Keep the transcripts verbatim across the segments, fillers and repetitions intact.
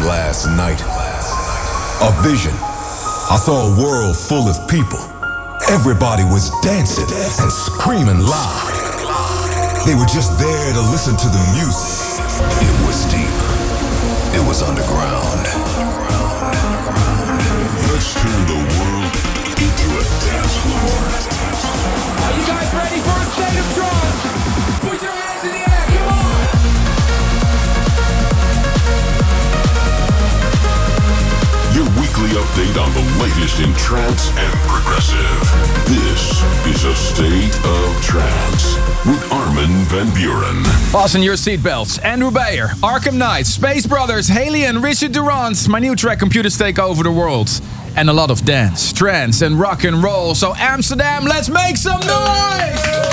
last night. A vision. I saw a world full of people. Everybody was dancing and screaming loud. They were just there to listen to the music. It was deep. It was underground. Let's turn the world into a dance floor. Are you guys ready for a state of trance? Put your hands in the air, come on! Your weekly update on the latest in trance and progressive. This is a State of Trance with Armin van Buuren. Fasten your seatbelts. Andrew Bayer, Arkham Knight, Space Brothers, Haley and Richard Durant. My new track, Computers Take Over the World. And a lot of dance, trance and rock and roll. So Amsterdam, let's make some noise!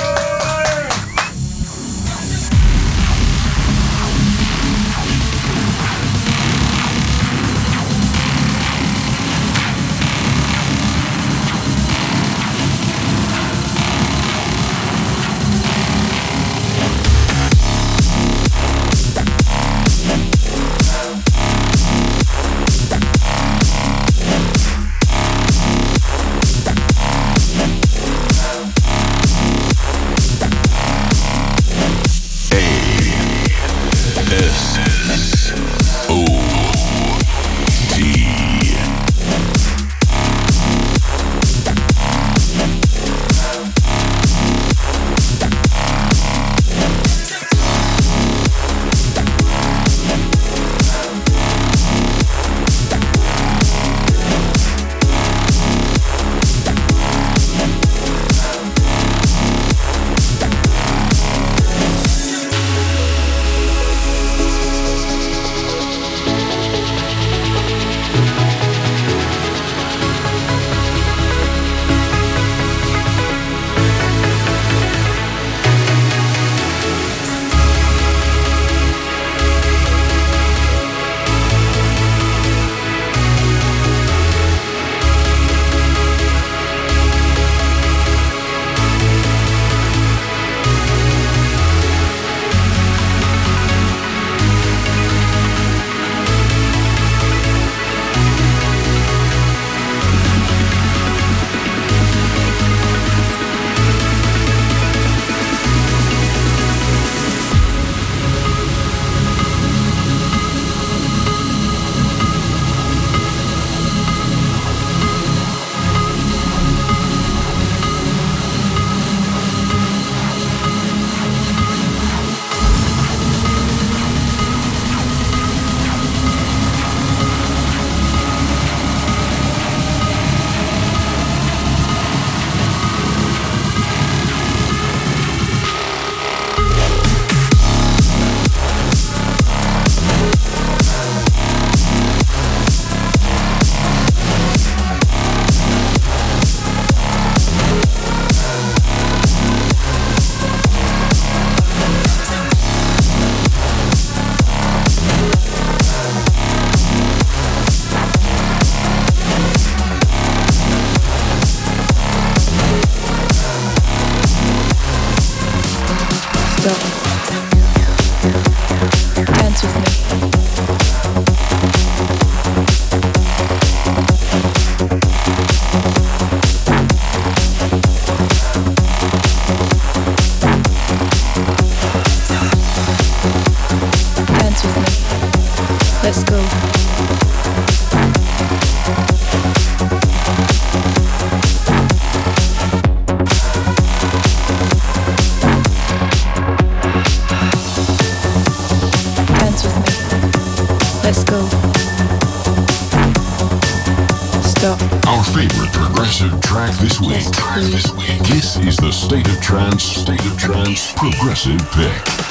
This is the State of Trance, State of Trance Progressive Pick.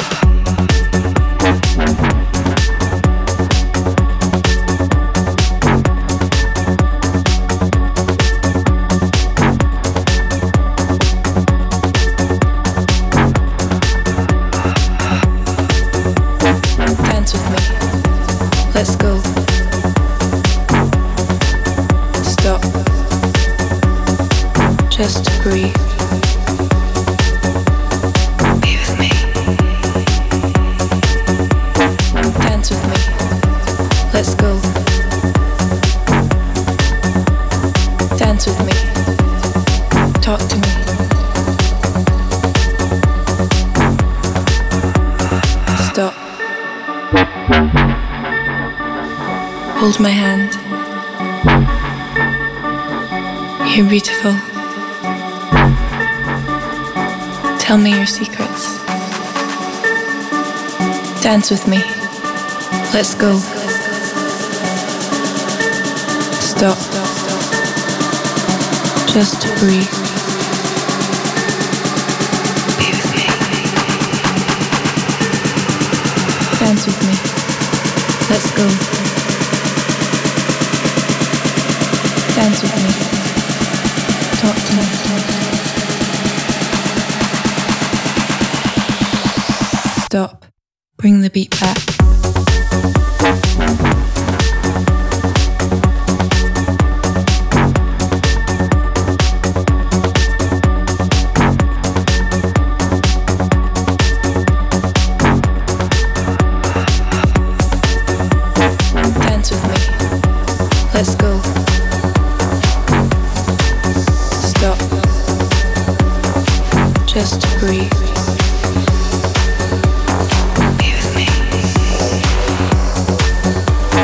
Just breathe. Be with me. Hold my hand. You're beautiful. Tell me your secrets. Dance with me. Let's go. Stop. Just breathe. Be with me. Dance with me. Let's go. Dance with me. Talk to me. Stop. Bring the beat back. Dance with me. Let's go. Stop. Just breathe. Be with me.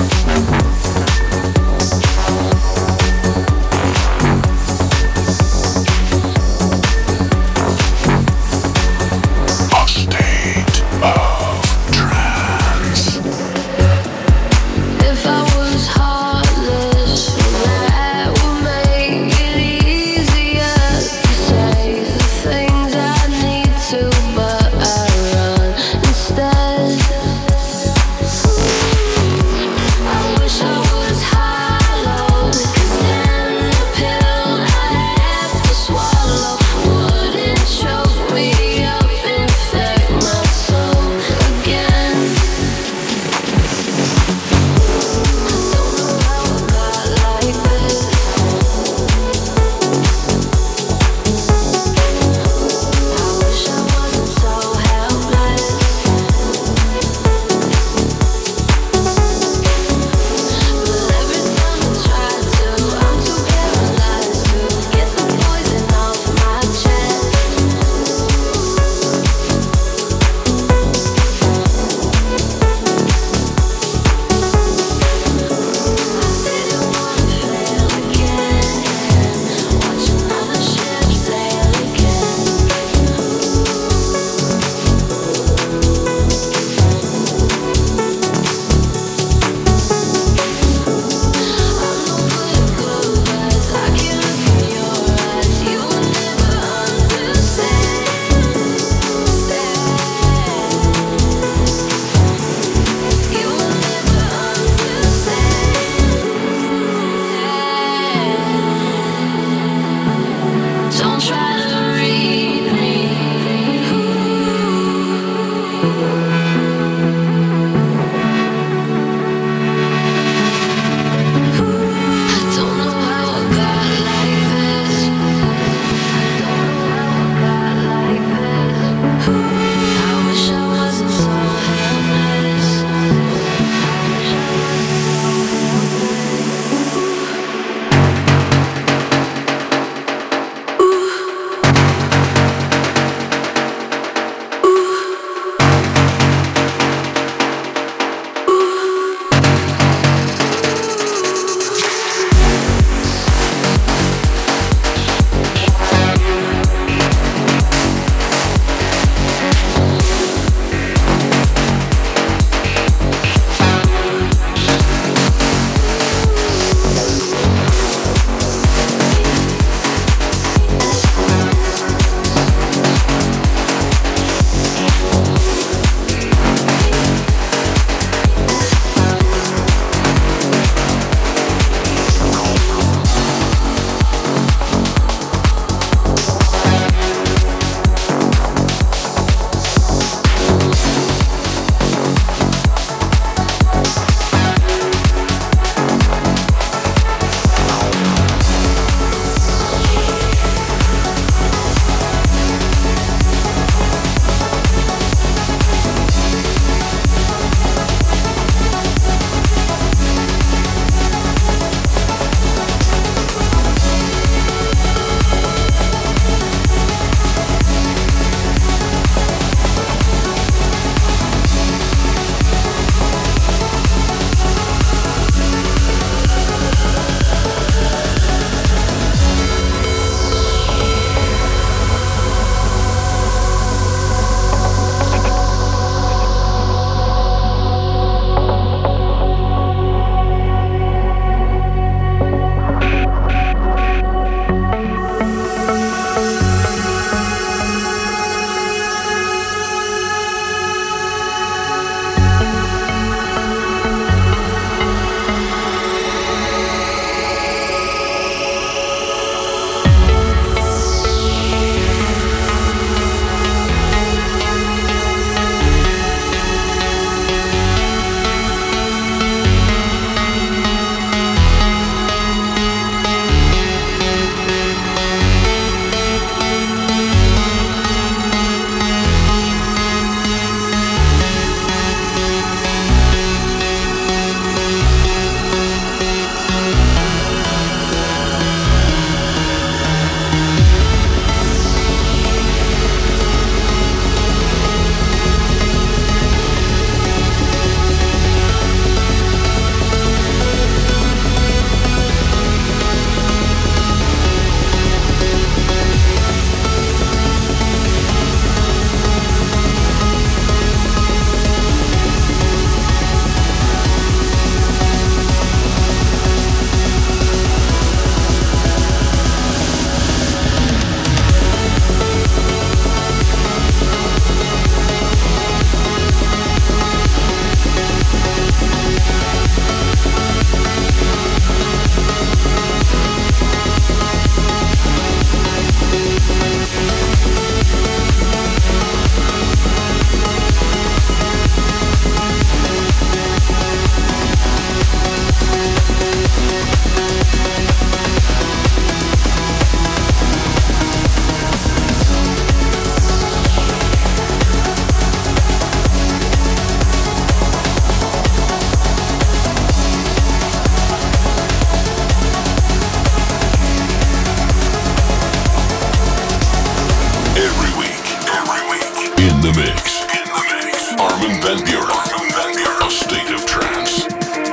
Van Buren. Armin van Buren. A State of Trance.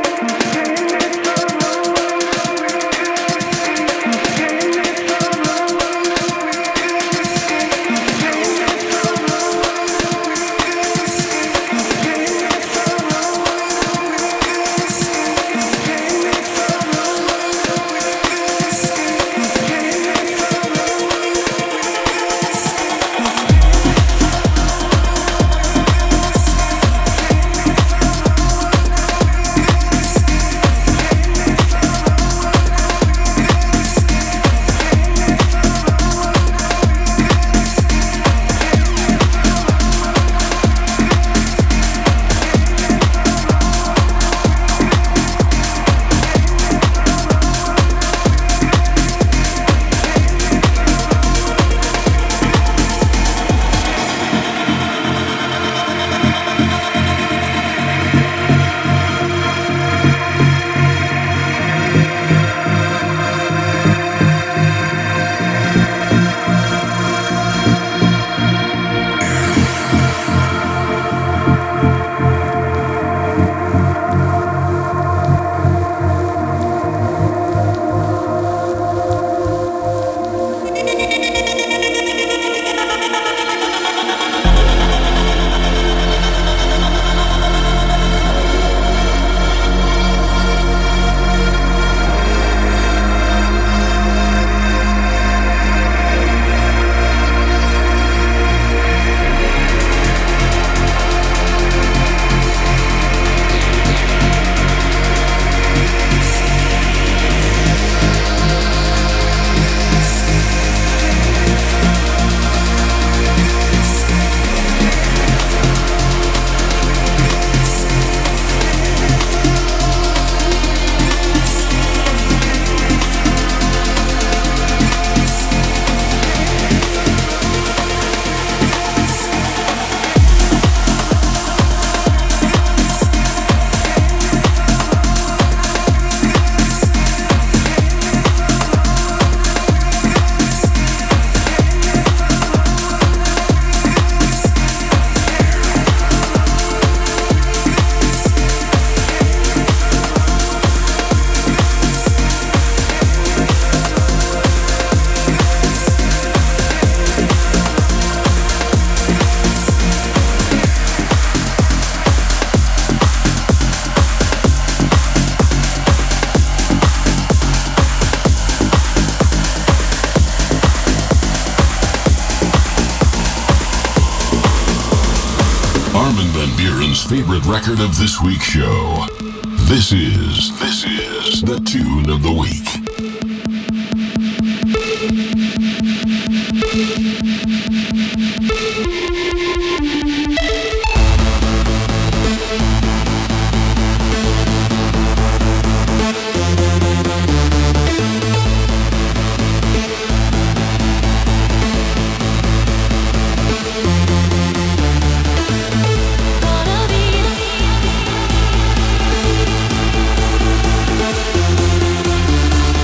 Armin van Buren's favorite record of this week's show. This is, this is the tune of the week. Gonna be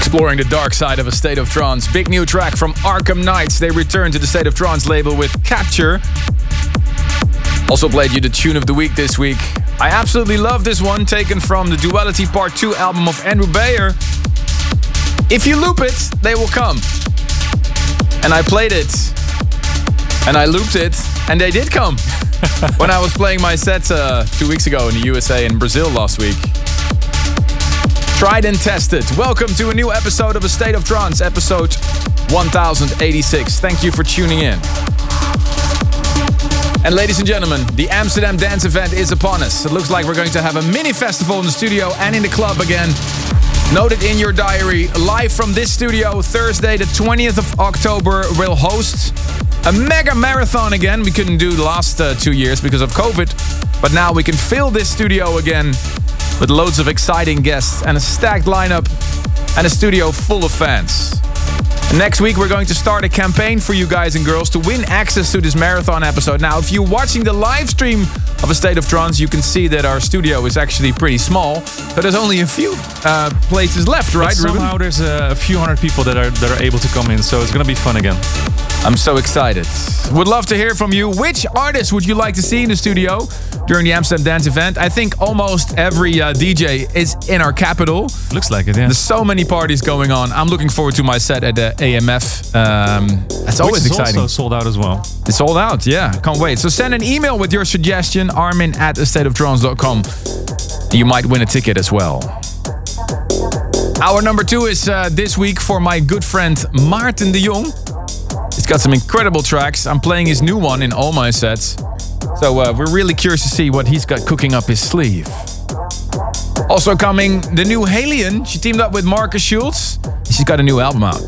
Exploring the dark side of A State of Trance. Big new track from Arkham Knights. They return to the State of Trance label with Capture. Also played you the tune of the week this week. I absolutely love this one, taken from the Duality Part two album of Andrew Bayer. If you loop it, they will come. And I played it. And I looped it. And they did come. When I was playing my set uh, two weeks ago in the U S A and Brazil last week. Tried and tested. Welcome to a new episode of A State of Trance, episode one thousand eighty-six. Thank you for tuning in. And ladies and gentlemen, the Amsterdam Dance Event is upon us. It looks like we're going to have a mini festival in the studio and in the club again. Note it in your diary. Live from this studio, Thursday the twentieth of October, we'll host a mega marathon again. We couldn't do the last uh, two years because of COVID. But now we can fill this studio again with loads of exciting guests and a stacked lineup and a studio full of fans. And next week we're going to start a campaign for you guys and girls to win access to this marathon episode. Now, if you're watching the live stream of A State of Trance, you can see that our studio is actually pretty small. So there's only a few uh, places left, right, but somehow Ruben? there's a few hundred people that are that are able to come in, so it's gonna be fun again. I'm so excited. Would love to hear from you. Which artists would you like to see in the studio during the Amsterdam Dance Event? I think almost every uh, D J is in our capital. Looks like it, yeah. There's so many parties going on. I'm looking forward to my set at the A M F. Um, that's always Which is exciting. also sold out as well. It's sold out, yeah. Can't wait. So send an email with your suggestion, armin at a state of trance dot com. You might win a ticket as well. Our number two is uh, this week for my good friend Maarten de Jong. He's got some incredible tracks. I'm playing his new one in all my sets. So uh, we're really curious to see what he's got cooking up his sleeve. Also coming, the new Halion. She teamed up with Marcus Schultz. She's got a new album out.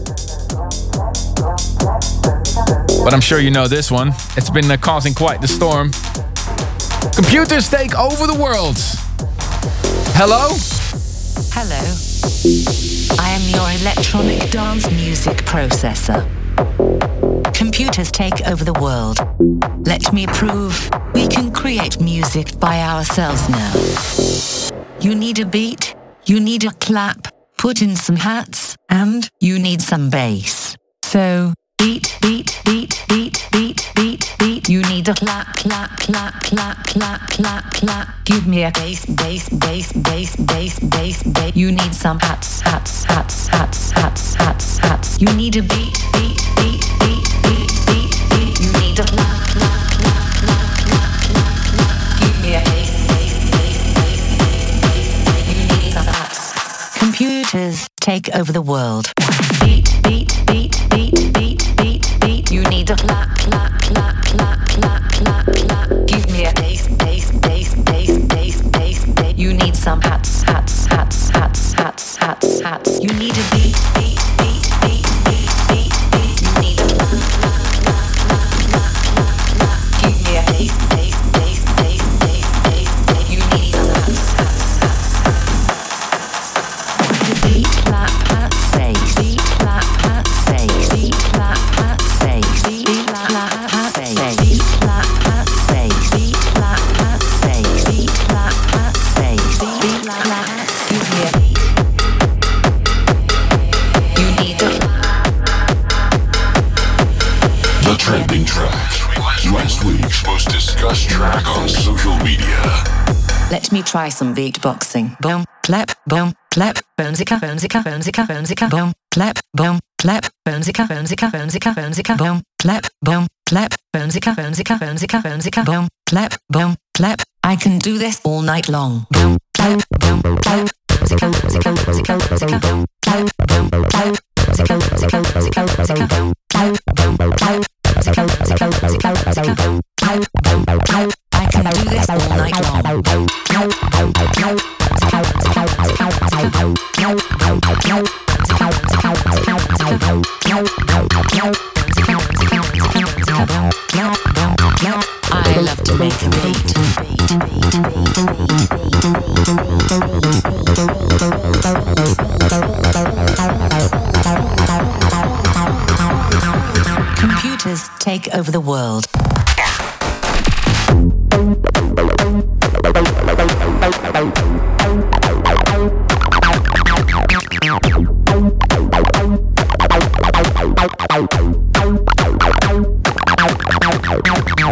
But I'm sure you know this one. It's been uh, causing quite the storm. Computers take over the world. Hello? Hello. I am your electronic dance music processor. Computers take over the world. Let me prove we can create music by ourselves now. You need a beat, you need a clap, put in some hats, and you need some bass. So, beat, beat, beat, beat, beat, beat, beat. You need a clap, clap, clap, clap, clap, clap, clap. Give me a bass, bass, bass, bass, bass, bass, bass. You need some hats, hats, hats, hats, hats, hats, hats. You need a beat, beat, beat, beat, beat, beat, beat. You need a clap, clap, clap, clap, clap, clap, clap. Give me a bass, bass, bass, bass, bass, bass, bass. You need some hats. Computers take over the world. Beat, beat, beat, beat, beat, beat, beat. You need a clap, clap, clap, clap, clap, clap, clap. Give me a bass, bass, bass, bass, bass, bass, bass. You need some hats, hats, hats, hats, hats, hats, hats. You need a beat, beat, beat, beat, beat, beat, beat. You need a clap, clap, clap, clap, clap, clap, clap. Give me a bass, bass, bass, bass, bass, bass, bass. You need some hats, hats, hats. Beat, clap, hats, bass. Beat, clap, hats, bass. Beat, clap, hats, bass. Beat, clap, hats, bass. Beat, clap, hats, bass. Beat, clap, hats, bass. Beat, clap, hats, bass. Beat, clap, hats. Give me a beat. You need a The trending track. Last week's most discussed track on social media. Let me try some beatboxing. Boom, clap, boom, clap, boomzika, boomzika, boomzika, boomzika, boom, clap, boom, clap, boomzika, boomzika, boomzika, boomzika, boom, clap, boom, clap, boomzika, boomzika, boomzika, boomzika, boom, clap, boom, clap. I can do this all night long. Boom, clap, boom, clap, boomzika, boomzika, boomzika, boomzika, boom, clap, boom, clap, boomzika, boomzika, boomzika, boomzika, boom, clap, boom, clap, boomzika, boomzika, boomzika, boomzika, boom, clap, boom, clap. I can do this all night long. I love to make a beat. Computers take over the world.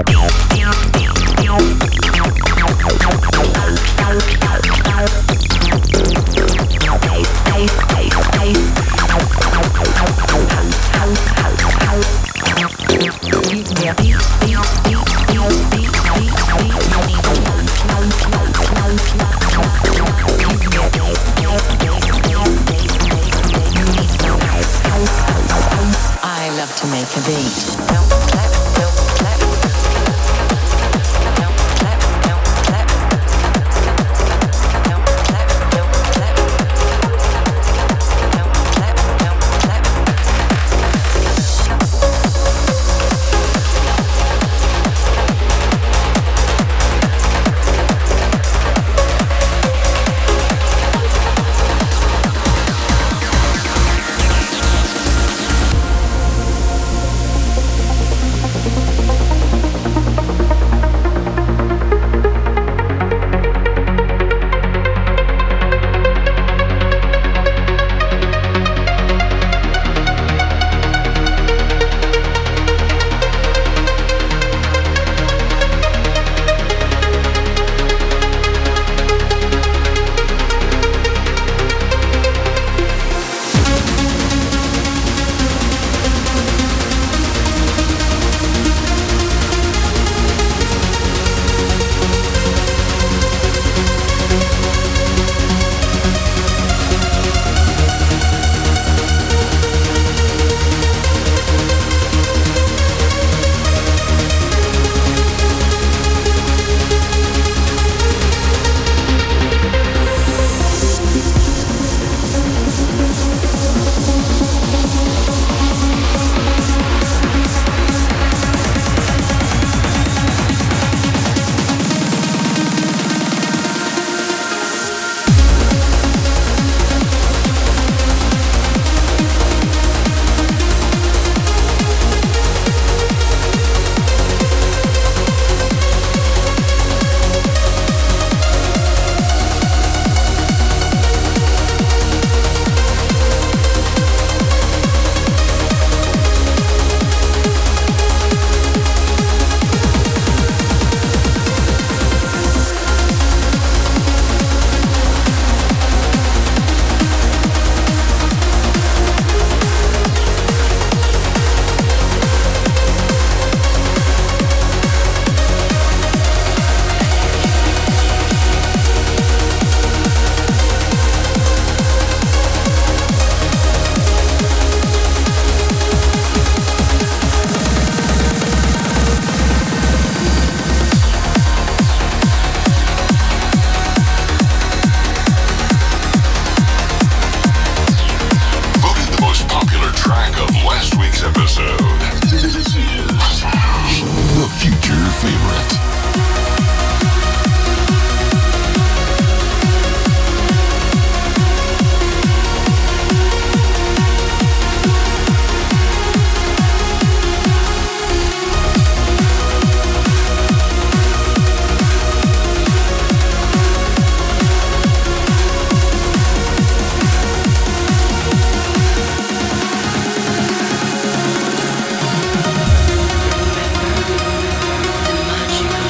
Magic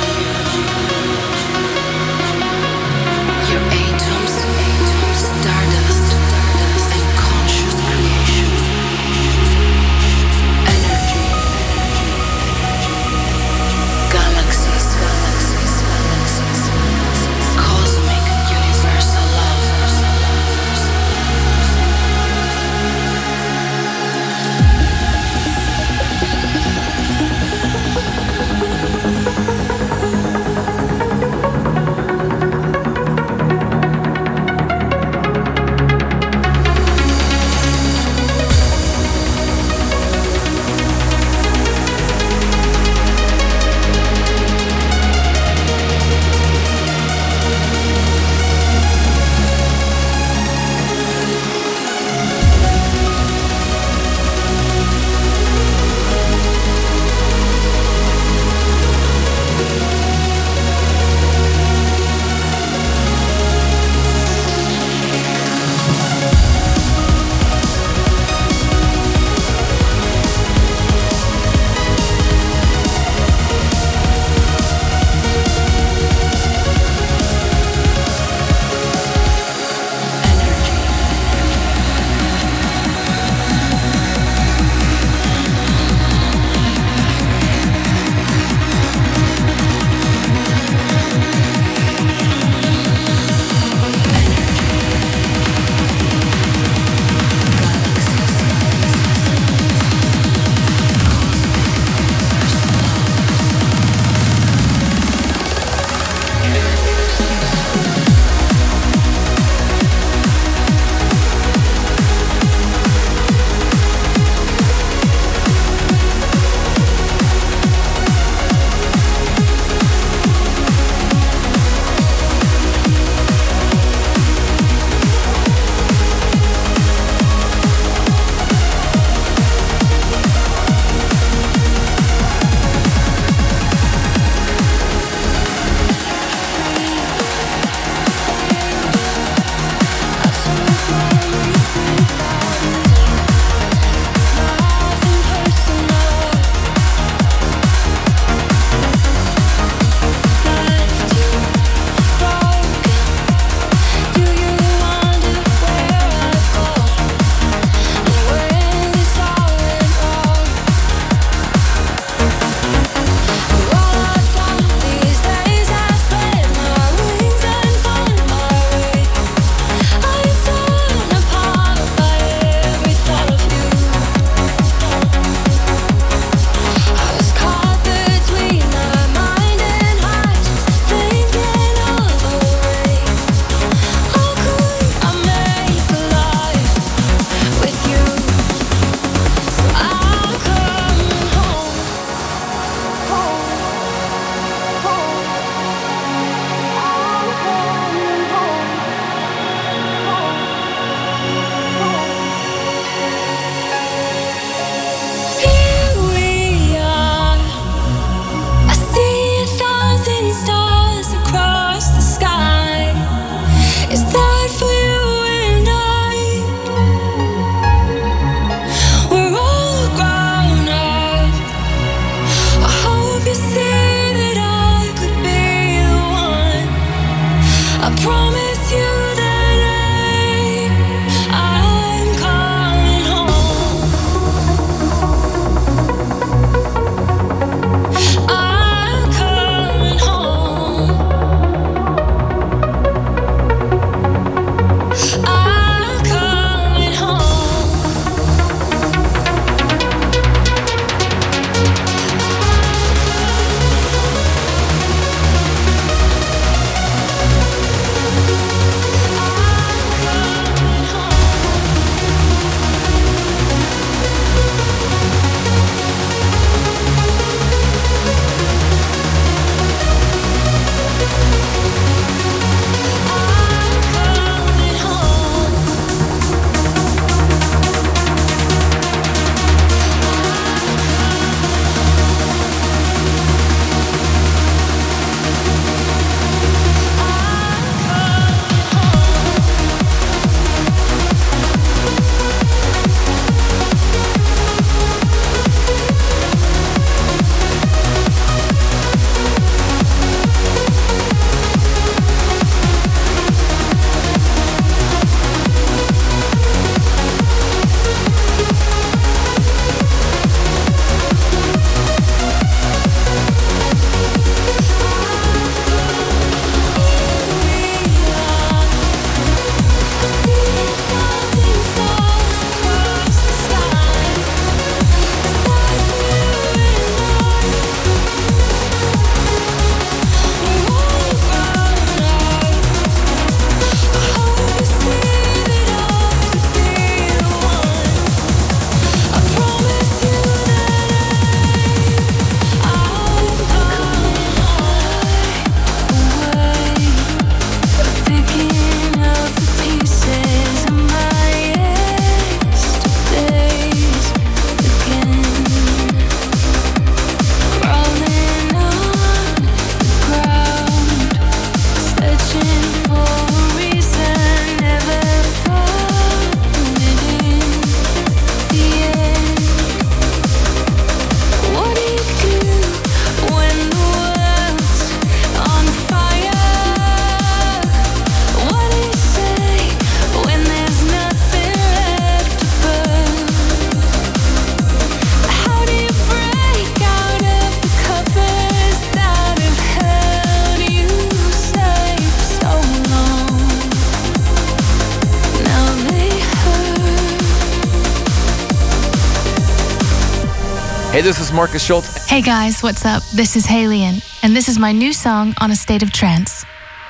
Hey, this is Marcus Schultz. Hey guys, what's up? This is Halion, and this is my new song on A State of Trance.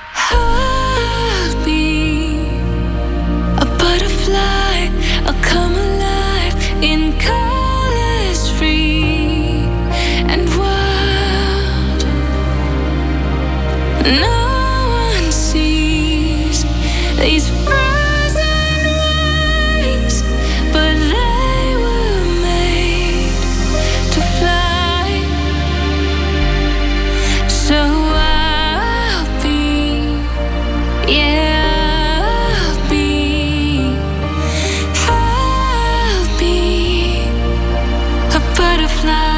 I'll be a butterfly, I'll come alive in colors free and wild. No one sees these frozen wings, but they were made to fly. So I'll be, yeah, I'll be, I'll be a butterfly.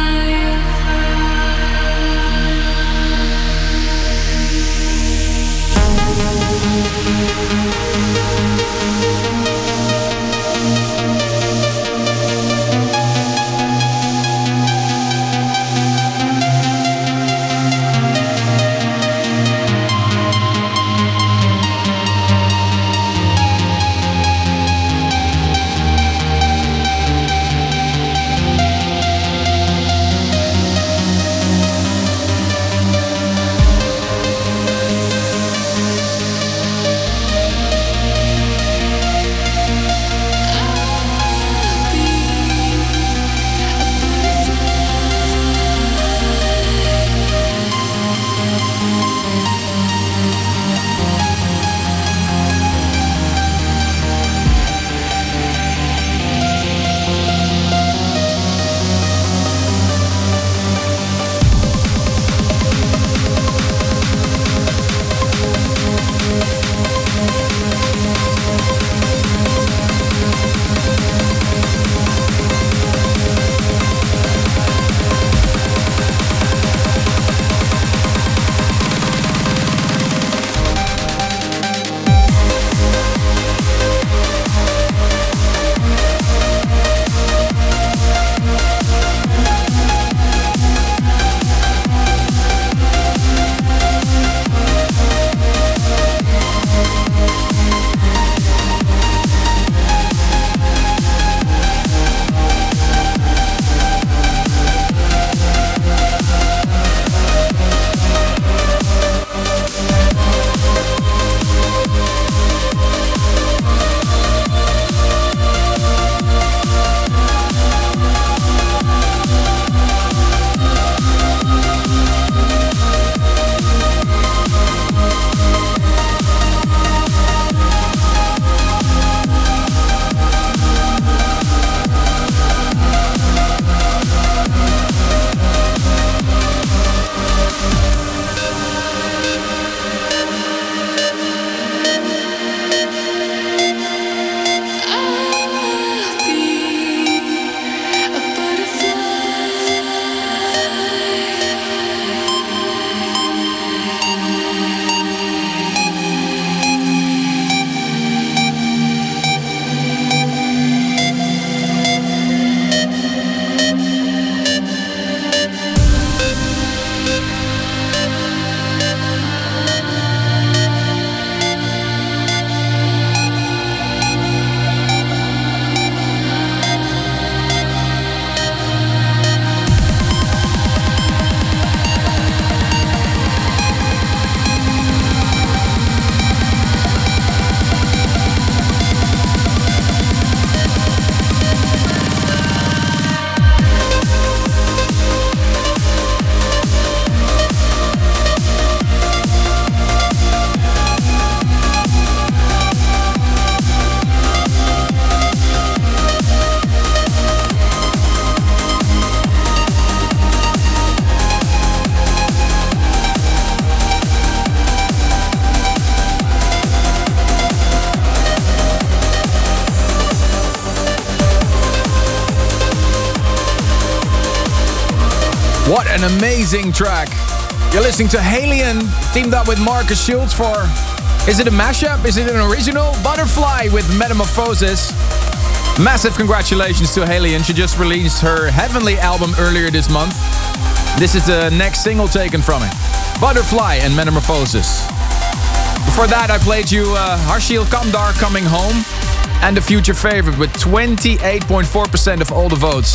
What an amazing track. You're listening to Halion, teamed up with Marcus Schultz for... Is it a mashup? Is it an original? Butterfly with Metamorphosis. Massive congratulations to Halion. She just released her Heavenly album earlier this month. This is the next single taken from it. Butterfly and Metamorphosis. Before that, I played you uh, Harshil Kamdar, Coming Home, and the future favorite with twenty-eight point four percent of all the votes.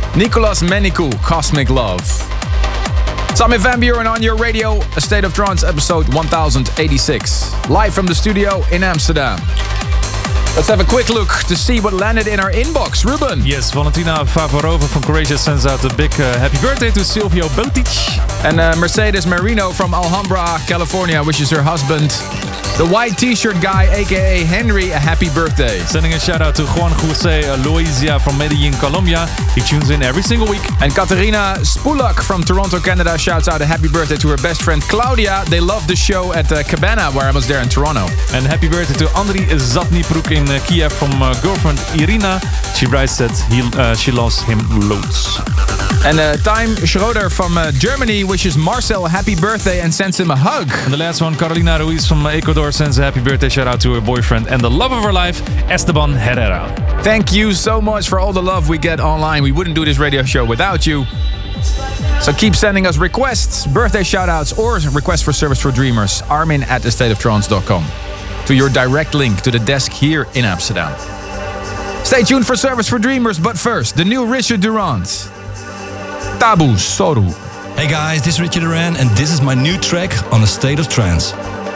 Nicolas Menikou, Cosmic Love. It's Armin van Buuren on your radio, A State of Trance episode one thousand eighty-six. Live from the studio in Amsterdam. Let's have a quick look to see what landed in our inbox. Ruben. Yes, Valentina Favorova from Croatia sends out a big uh, happy birthday to Silvio Botic. And uh, Mercedes Marino from Alhambra, California wishes her husband, the white t-shirt guy, aka Henry, a happy birthday. Sending a shout out to Juan Jose Loizia from Medellin, Colombia. He tunes in every single week. And Katerina Spulak from Toronto, Canada shouts out a happy birthday to her best friend Claudia. They love the show at uh, Cabana, where I was there in Toronto. And happy birthday to Andriy Zatnipruk in uh, Kiev from uh, girlfriend Irina. She writes that he, uh, she loves him loads. And uh, Time Schroeder from uh, Germany wishes Marcel a happy birthday and sends him a hug. And the last one, Carolina Ruiz from Ecuador sends a happy birthday shout out to her boyfriend and the love of her life, Esteban Herrera. Thank you so much for all the love we get online. We wouldn't do this radio show without you. So keep sending us requests, birthday shout-outs, or requests for service for dreamers. Armin at the state of trance dot com. To your direct link to the desk here in Amsterdam. Stay tuned for Service for Dreamers, but first, the new Richard Durand. Tabu Soru. Hey guys, this is Richard Durand and this is my new track on A State of Trance.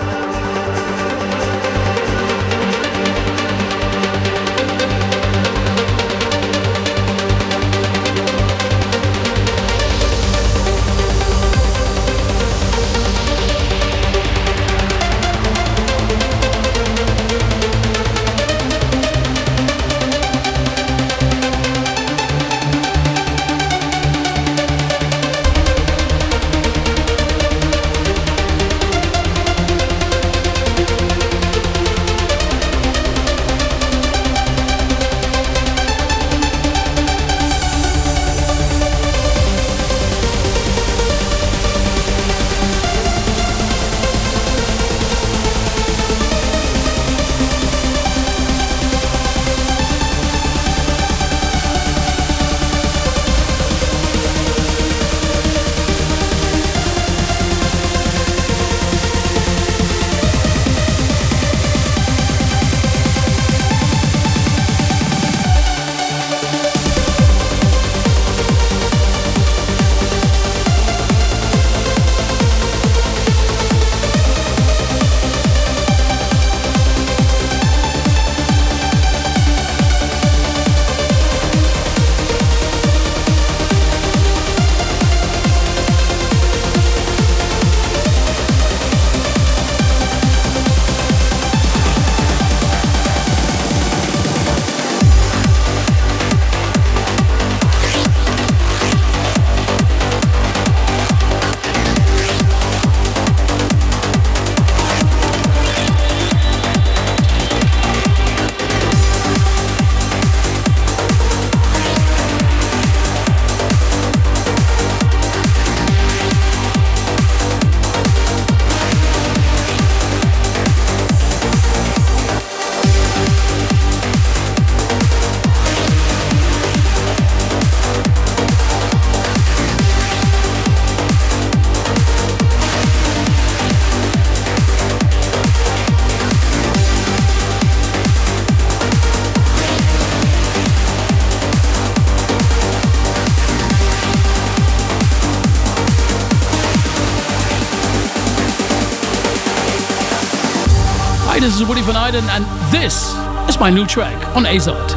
This is Woody Van Eyden, and this is my new track on Azot.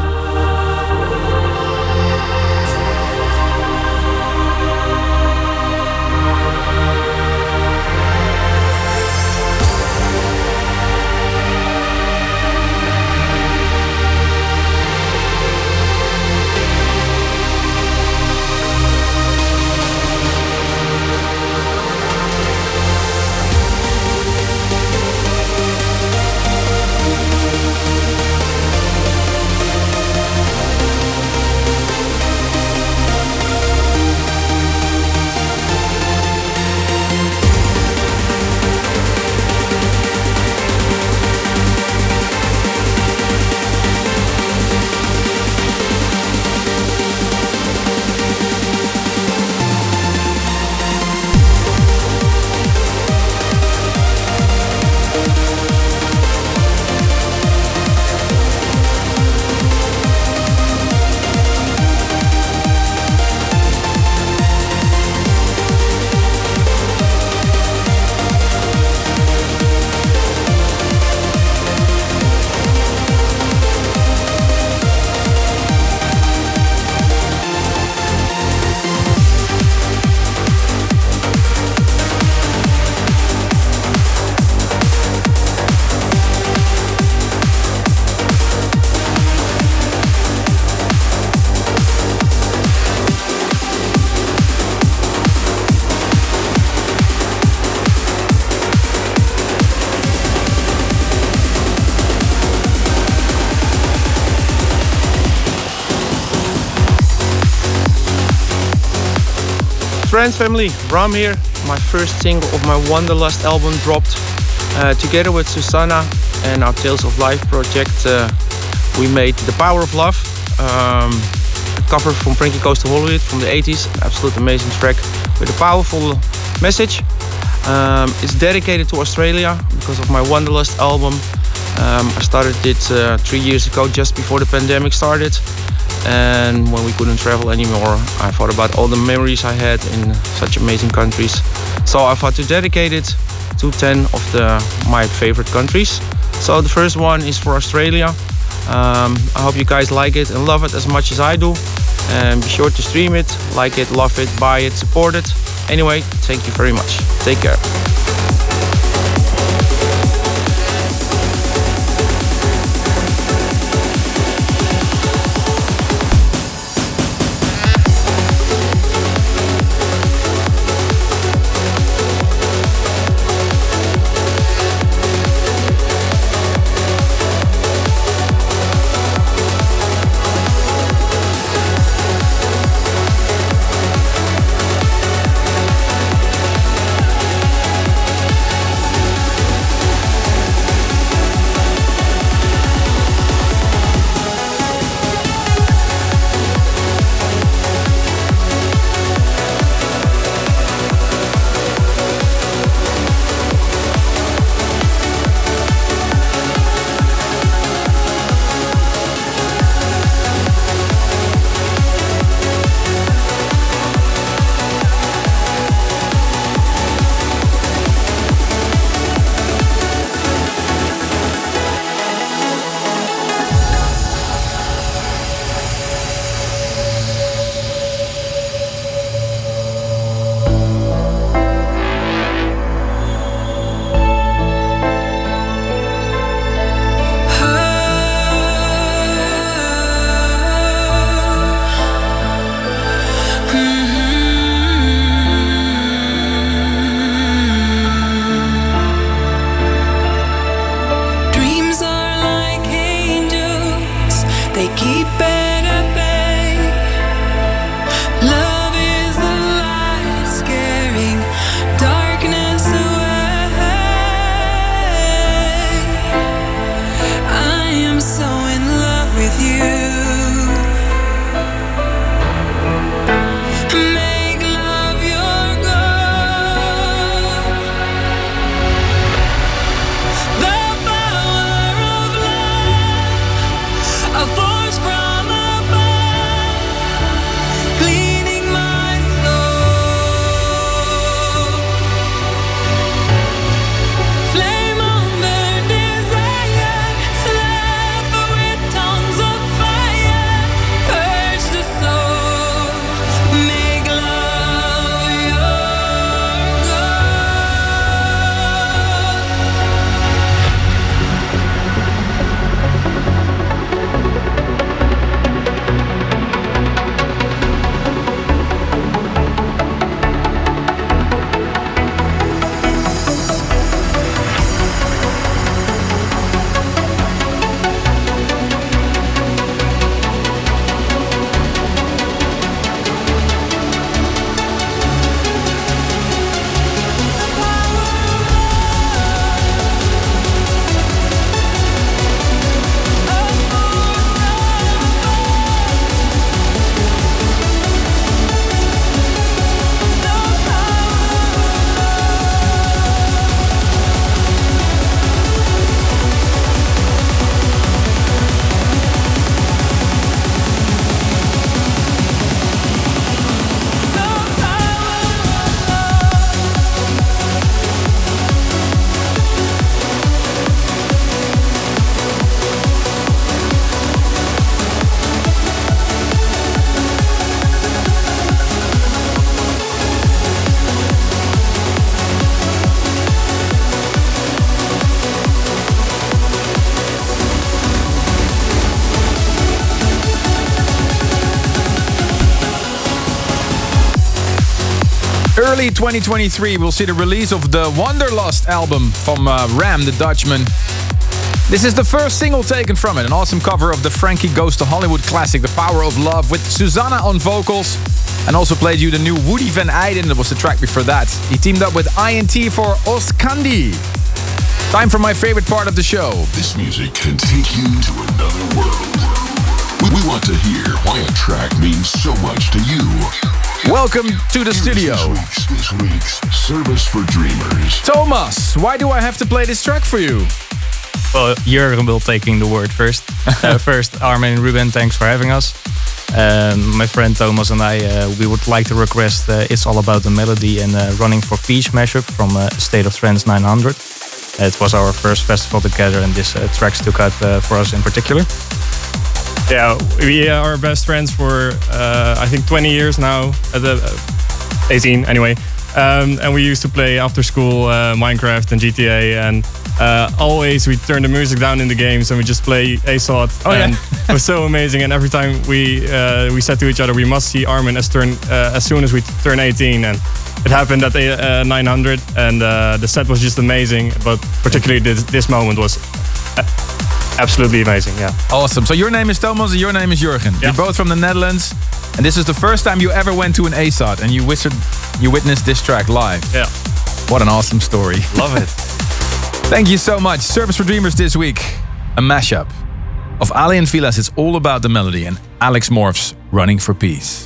Trance family, Ram here. My first single of my Wanderlust album dropped. Uh, together with Susanna and our Tales of Life project, uh, we made The Power of Love, um, a cover from Frankie Goes to Hollywood from the eighties. Absolute amazing track with a powerful message. Um, it's dedicated to Australia because of my Wanderlust album. Um, I started it uh, three years ago, just before the pandemic started. And when we couldn't travel anymore, I thought about all the memories I had in such amazing countries. So I thought to dedicate it to ten of the my favorite countries. So the first one is for Australia. Um, I hope you guys like it and love it as much as I do. And be sure to stream it, like it, love it, buy it, support it. Anyway, thank you very much. Take care. Early twenty twenty-three, we'll see the release of the Wanderlust album from uh, Ram, the Dutchman. This is the first single taken from it, an awesome cover of the Frankie Goes to Hollywood classic The Power of Love with Susanna on vocals. And also played you the new Woody Van Eyden, that was the track before that. He teamed up with I N T for Oskandi. Time for my favorite part of the show. This music can take you to another world. We, we want to hear why a track means so much to you. Welcome to the studio. This week's, this week's Service for Dreamers. Thomas, why do I have to play this track for you? Well, Jurgen will taking the word first. uh, first, Armin and Ruben, thanks for having us. Um, my friend Thomas and I, uh, we would like to request uh, It's All About the Melody and uh, Running for Peace mashup from uh, State of Trance nine hundred. Uh, it was our first festival together and this uh, track stuck out uh, for us in particular. Yeah, we are best friends for uh, I think twenty years now, at the, uh, eighteen anyway. Um, and we used to play after school uh, Minecraft and G T A, and uh, always we turn the music down in the games and we just play A S O T. Oh, and yeah. it was so amazing. And every time we uh, we said to each other, we must see Armin as turn uh, as soon as we turn eighteen. And it happened at uh, nine hundred, and uh, the set was just amazing. But particularly this, this moment was absolutely amazing. Yeah. Awesome. So your name is Thomas and your name is Jurgen. Yeah. You're both from the Netherlands, and this is the first time you ever went to an A S O T and you witnessed you witnessed this track live. Yeah. What an awesome story. Love it. Thank you so much. Service for Dreamers this week, a mashup of Ali and Vilas, It's All About the Melody, and Alex Morph's Running for Peace.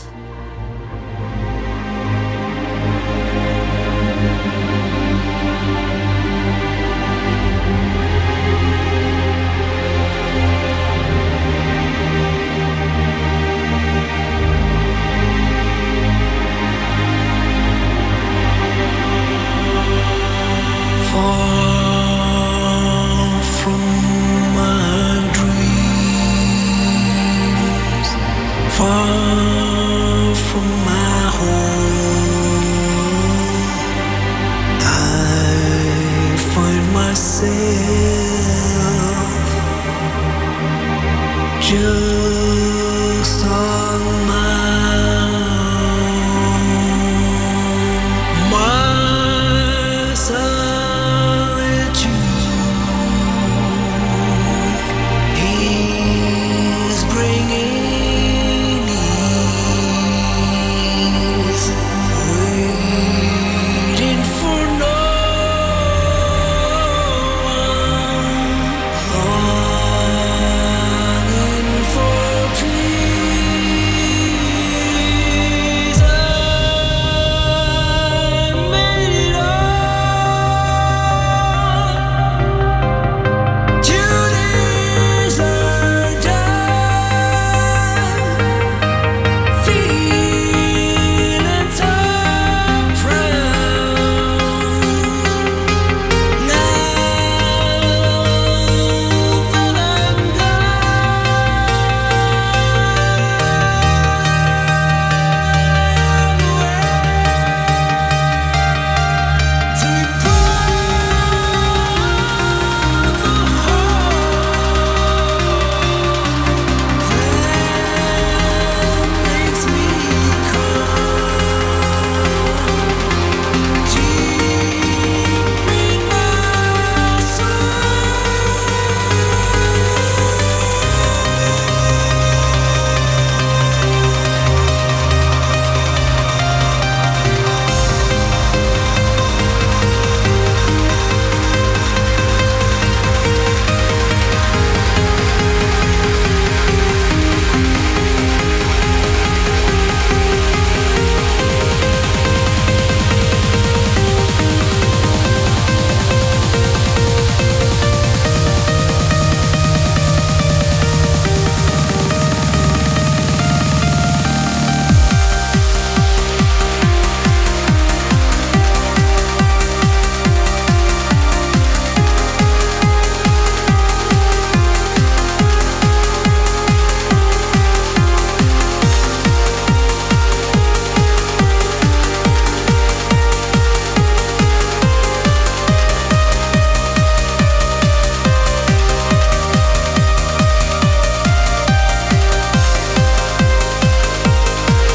For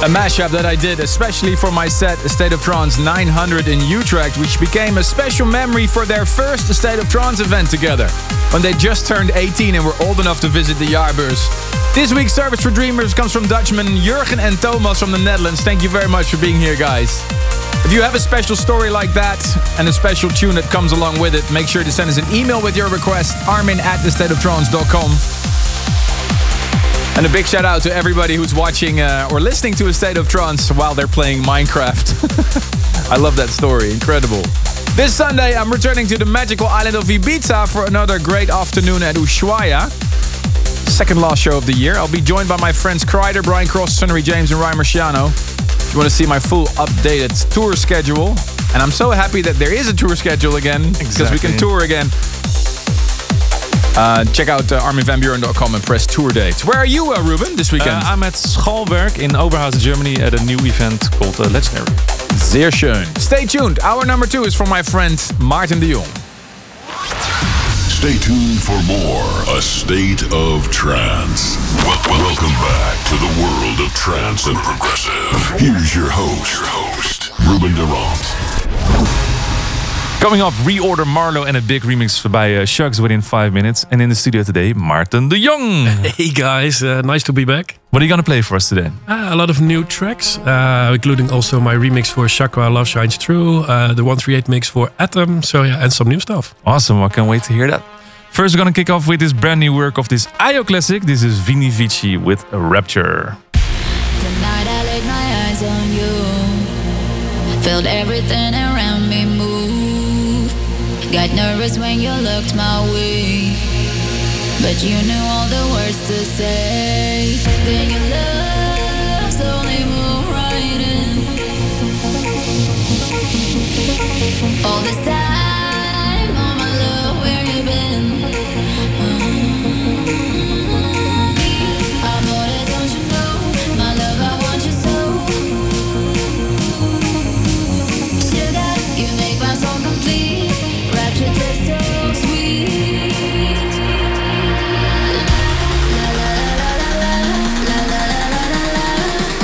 A mashup that I did especially for my set A State of Trance nine hundred in Utrecht, which became a special memory for their first A State of Trance event together, when they just turned eighteen and were old enough to visit the Jaarbeurs. This week's Service for Dreamers comes from Dutchmen Jurgen and Thomas from the Netherlands. Thank you very much for being here, guys. If you have a special story like that and a special tune that comes along with it, make sure to send us an email with your request, armin at the state of trance dot com. And a big shout out to everybody who's watching uh, or listening to A State of Trance while they're playing Minecraft. I love that story, incredible. This Sunday I'm returning to the magical island of Ibiza for another great afternoon at Ushuaia. Second last show of the year. I'll be joined by my friends Kreider, Brian Cross, Sunnery James and Ryan Marciano. If you want to see my full updated tour schedule, and I'm so happy that there is a tour schedule again, because exactly. we can tour again. Uh, check out uh, armin van buuren dot com and press tour dates. Where are you, uh, Ruben, this weekend? Uh, I'm at Schalberg in Oberhausen, Germany at a new event called uh, Legendary. Zeer schön. Stay tuned. Hour number two is from my friend Maarten de Jong. Stay tuned for more A State of Trance. Well, welcome back to the world of trance and progressive. Here's your host, your host, Ruben de Ronde. Coming up, Reorder Marlow and a big remix by uh, Shugs within five minutes. And in the studio today, Maarten de Jong. Hey guys, uh, nice to be back. What are you going to play for us today? Uh, a lot of new tracks, uh, including also my remix for Chakra, Love Shines Through, uh, the one thirty-eight mix for Atom, so yeah, and some new stuff. Awesome, I can't wait to hear that. First, we're going to kick off with this brand new work of this I O classic. This is Vini Vici with Rapture. Tonight I laid my eyes on you, felt everything around me move. Got nervous when you looked my way, but you knew all the words to say. Then your love slowly moved right in. All this time, oh my love, where you been? Amore, don't you know, my love, I want you so. Sugar, you make my soul complete. Rapture tastes so sweet. La la la la la la la la la la.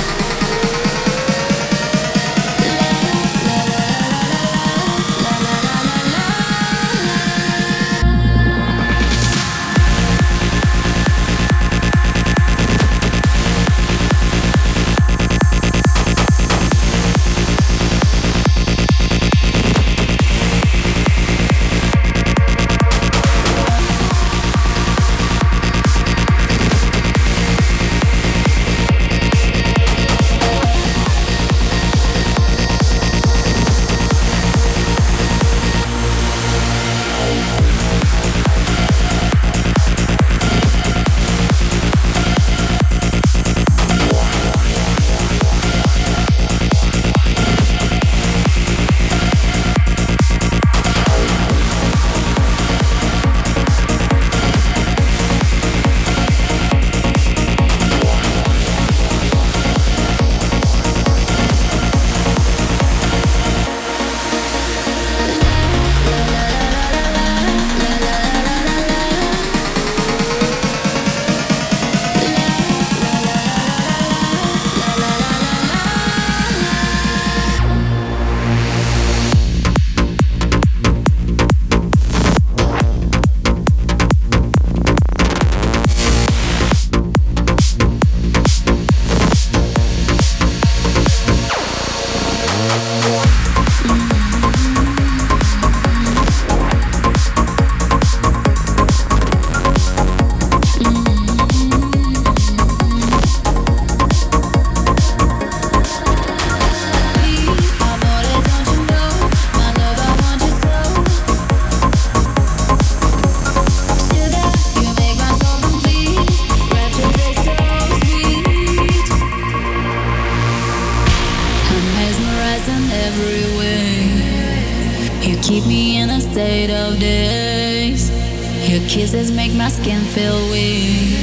keep me in a state of daze. Your kisses make my skin feel weak.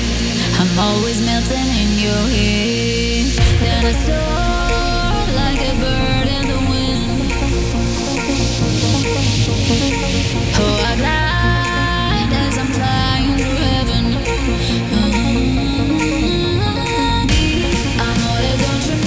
I'm always melting in your heat. Then I soar like a bird in the wind. Oh, I glide as I'm flying through heaven. Mm-hmm. Amore, don't you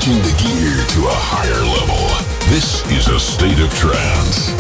switching the gear to a higher level. This is a state of trance.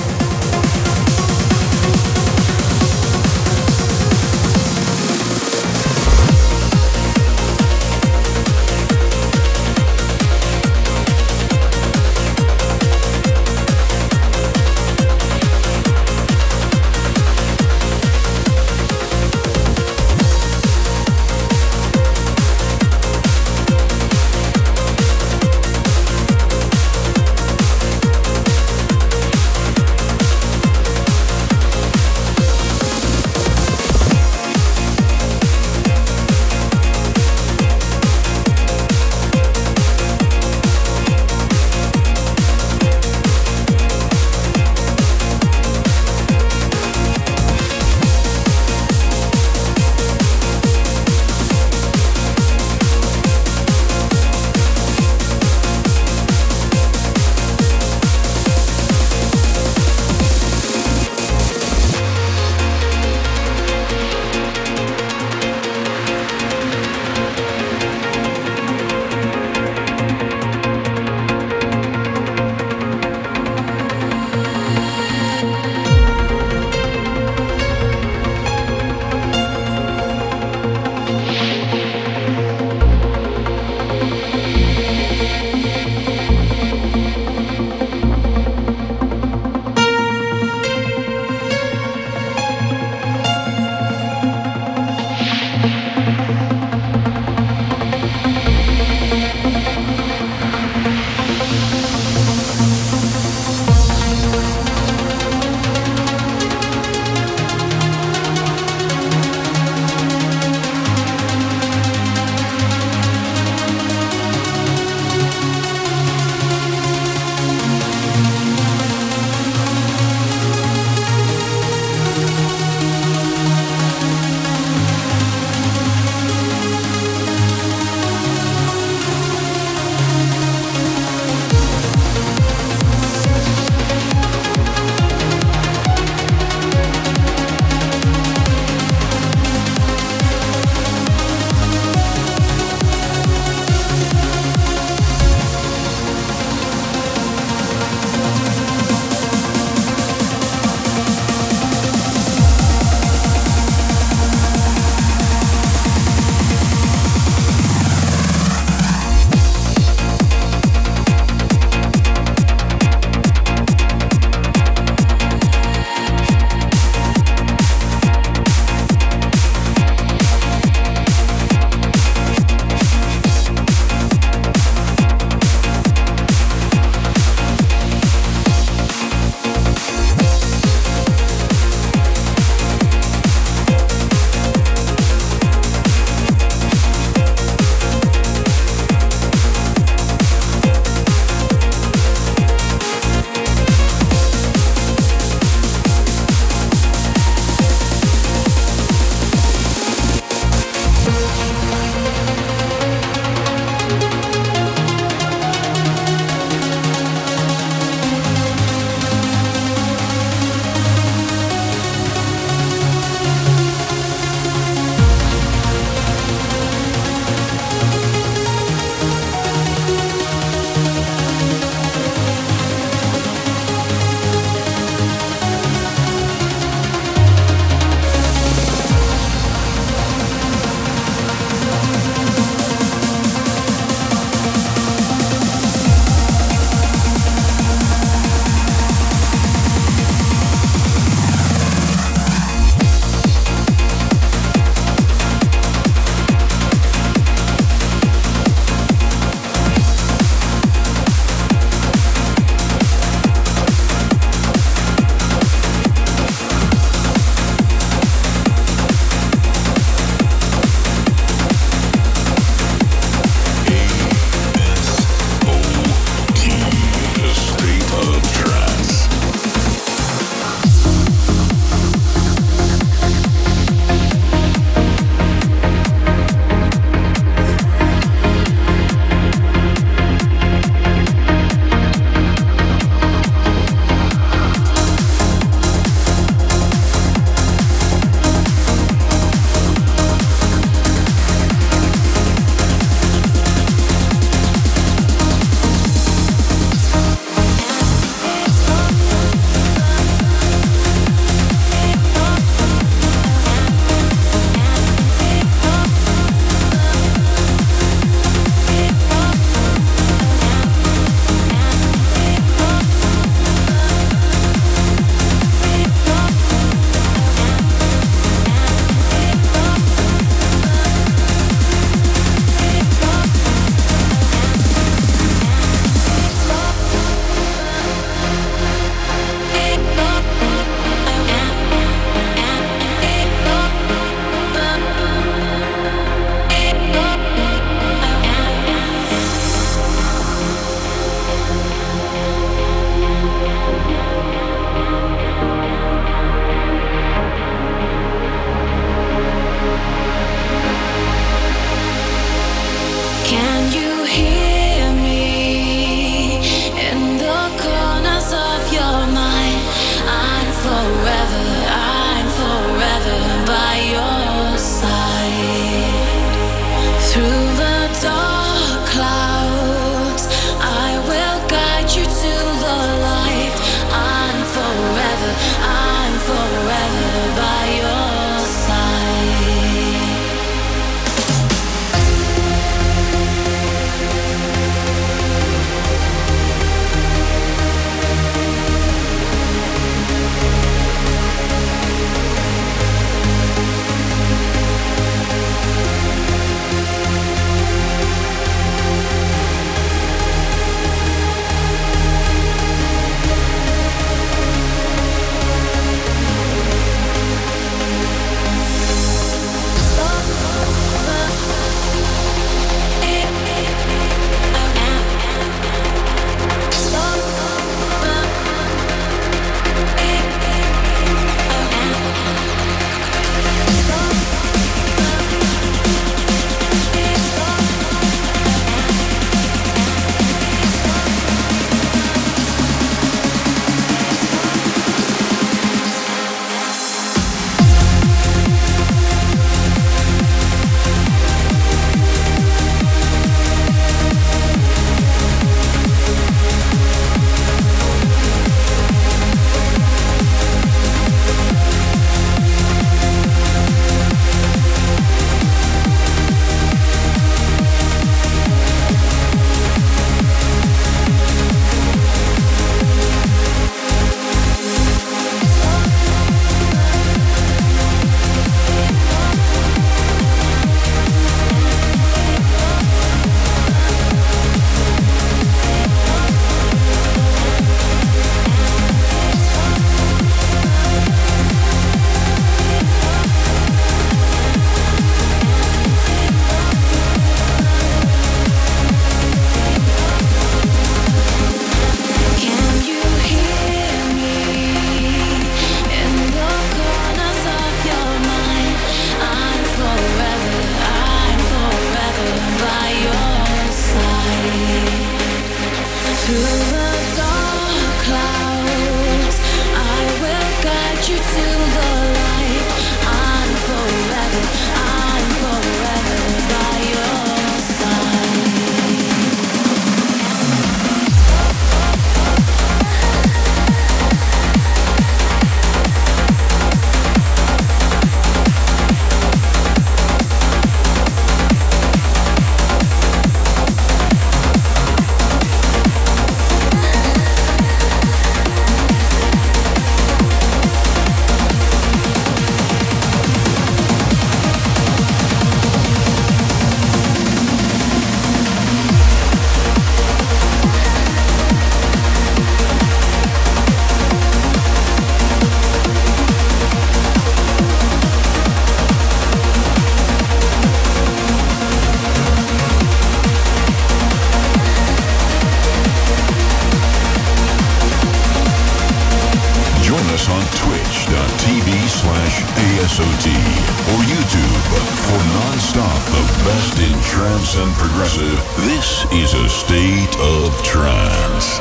or YouTube for non-stop the best in trance and progressive. This is a State of Trance.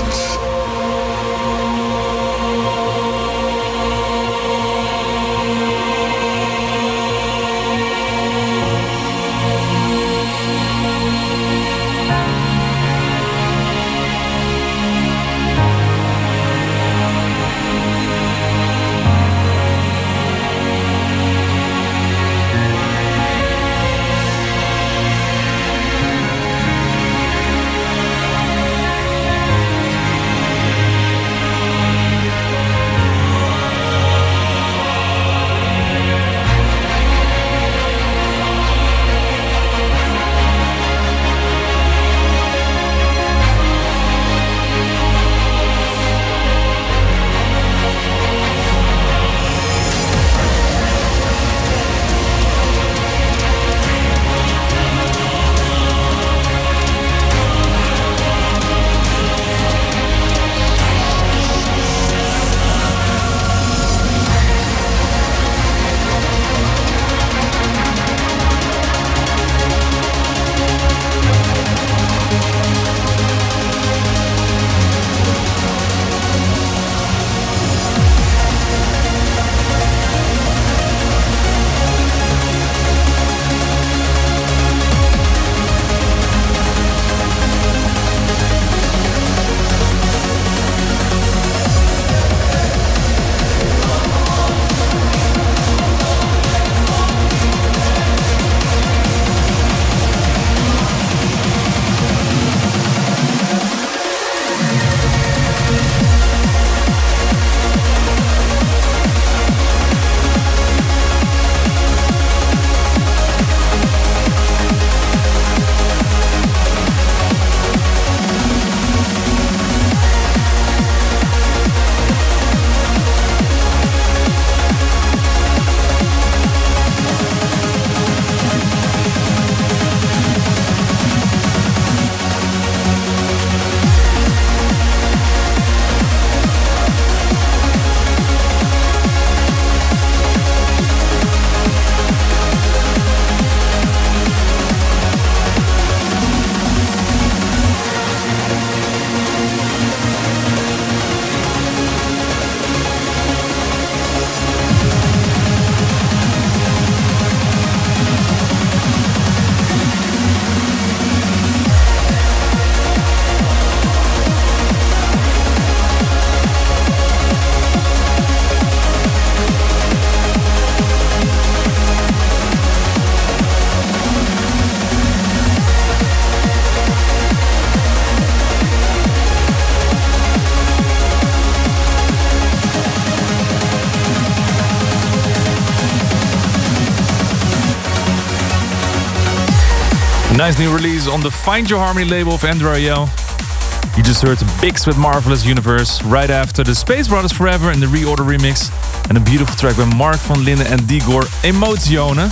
Nice new release on the Find Your Harmony label of Andrew Rayel. You just heard Bix with Marvelous Universe right after the Space Brothers Forever and the Reorder remix, and a beautiful track by Mark van Linden and Digor, Emotione.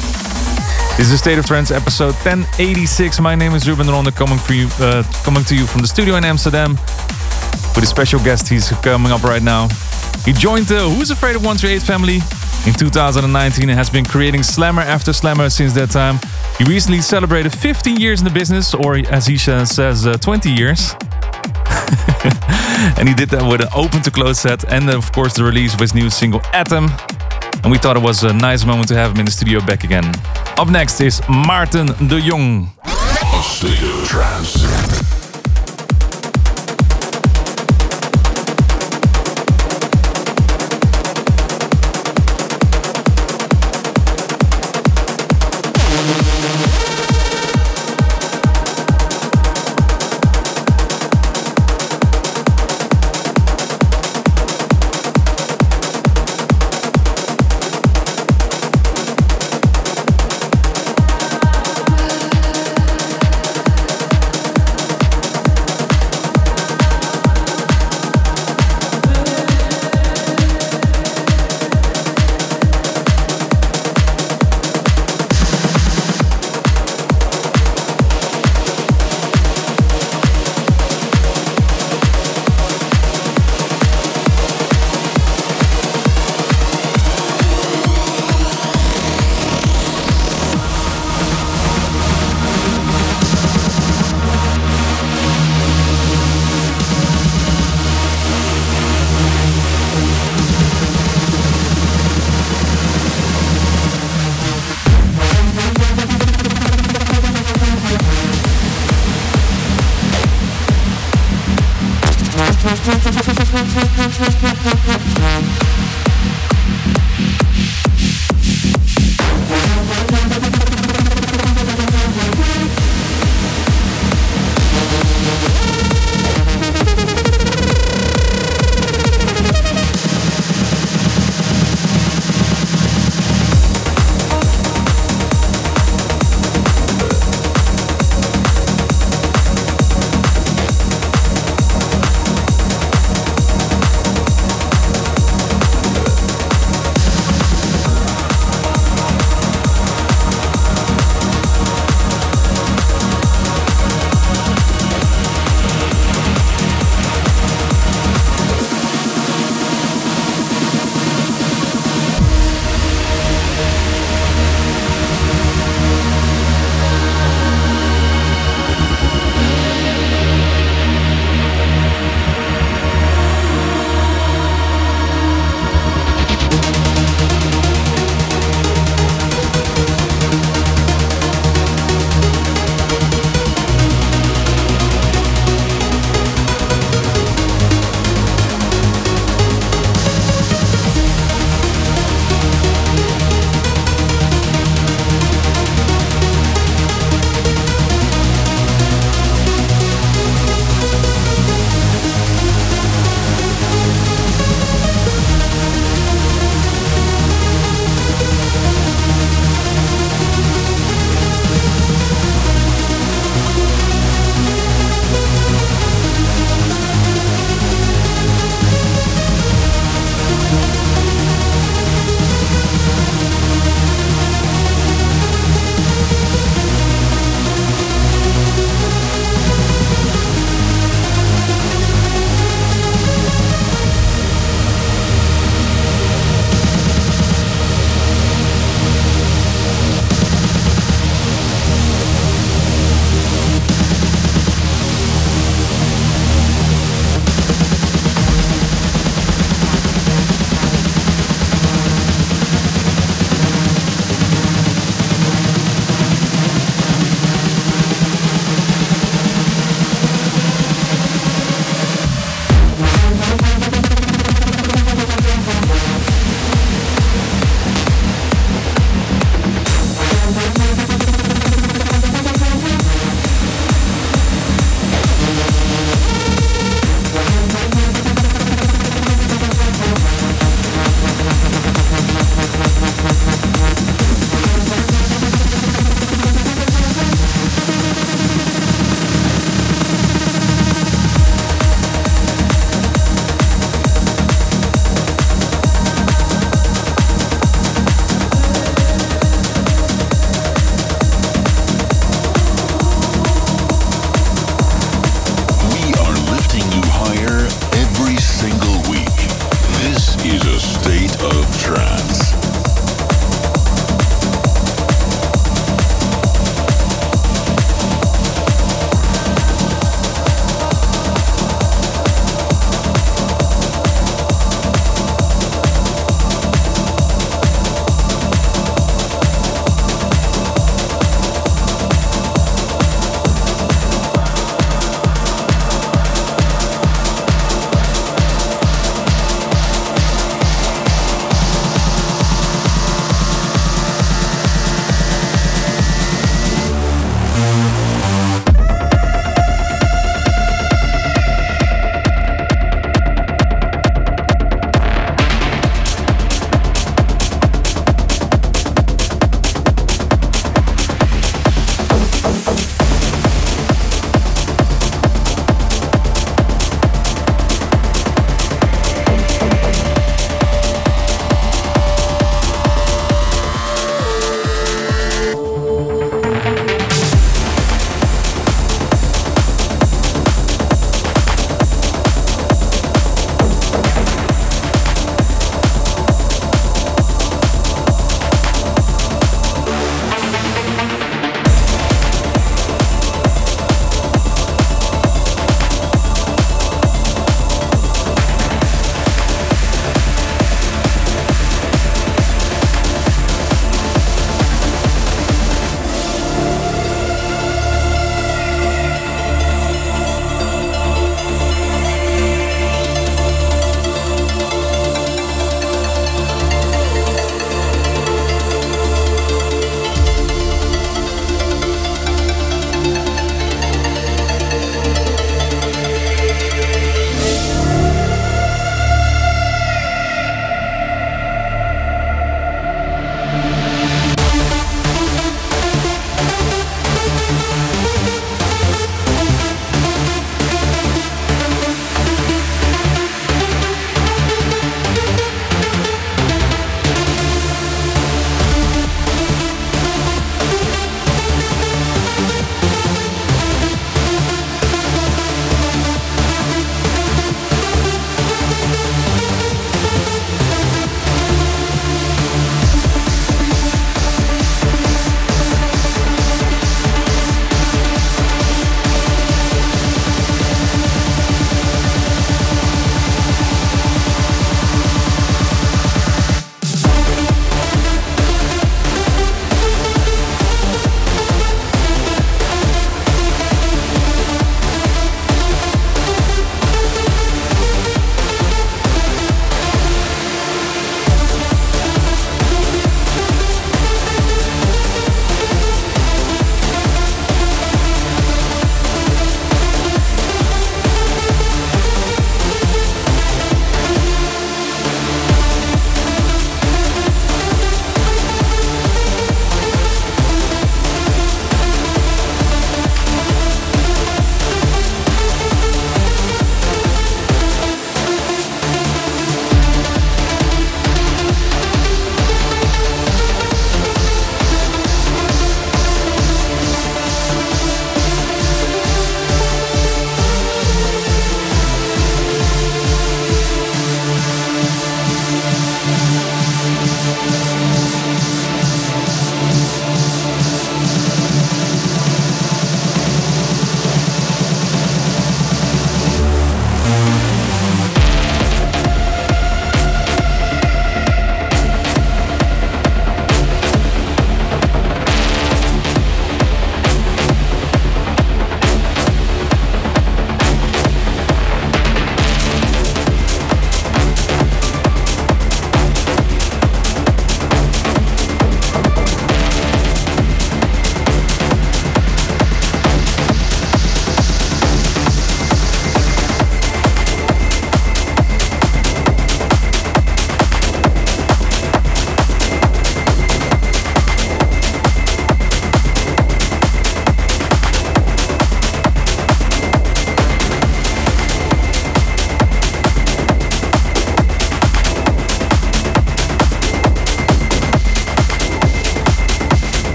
This is State of Trance episode ten eighty-six. My name is Ruben Ronde, coming for you, uh, coming to you from the studio in Amsterdam with a special guest. He's coming up right now. He joined the Who's Afraid of one thirty-eight family in two thousand nineteen and has been creating slammer after slammer since that time. He recently celebrated fifteen years in the business, or as he says, uh, twenty years. And he did that with an open to close set and of course the release of his new single Atom. And we thought it was a nice moment to have him in the studio back again. Up next is Maarten de Jong. A State of Trance.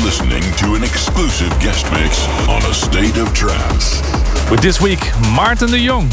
listening to an exclusive guest mix on A State of Trance. With this week, Maarten de Jong.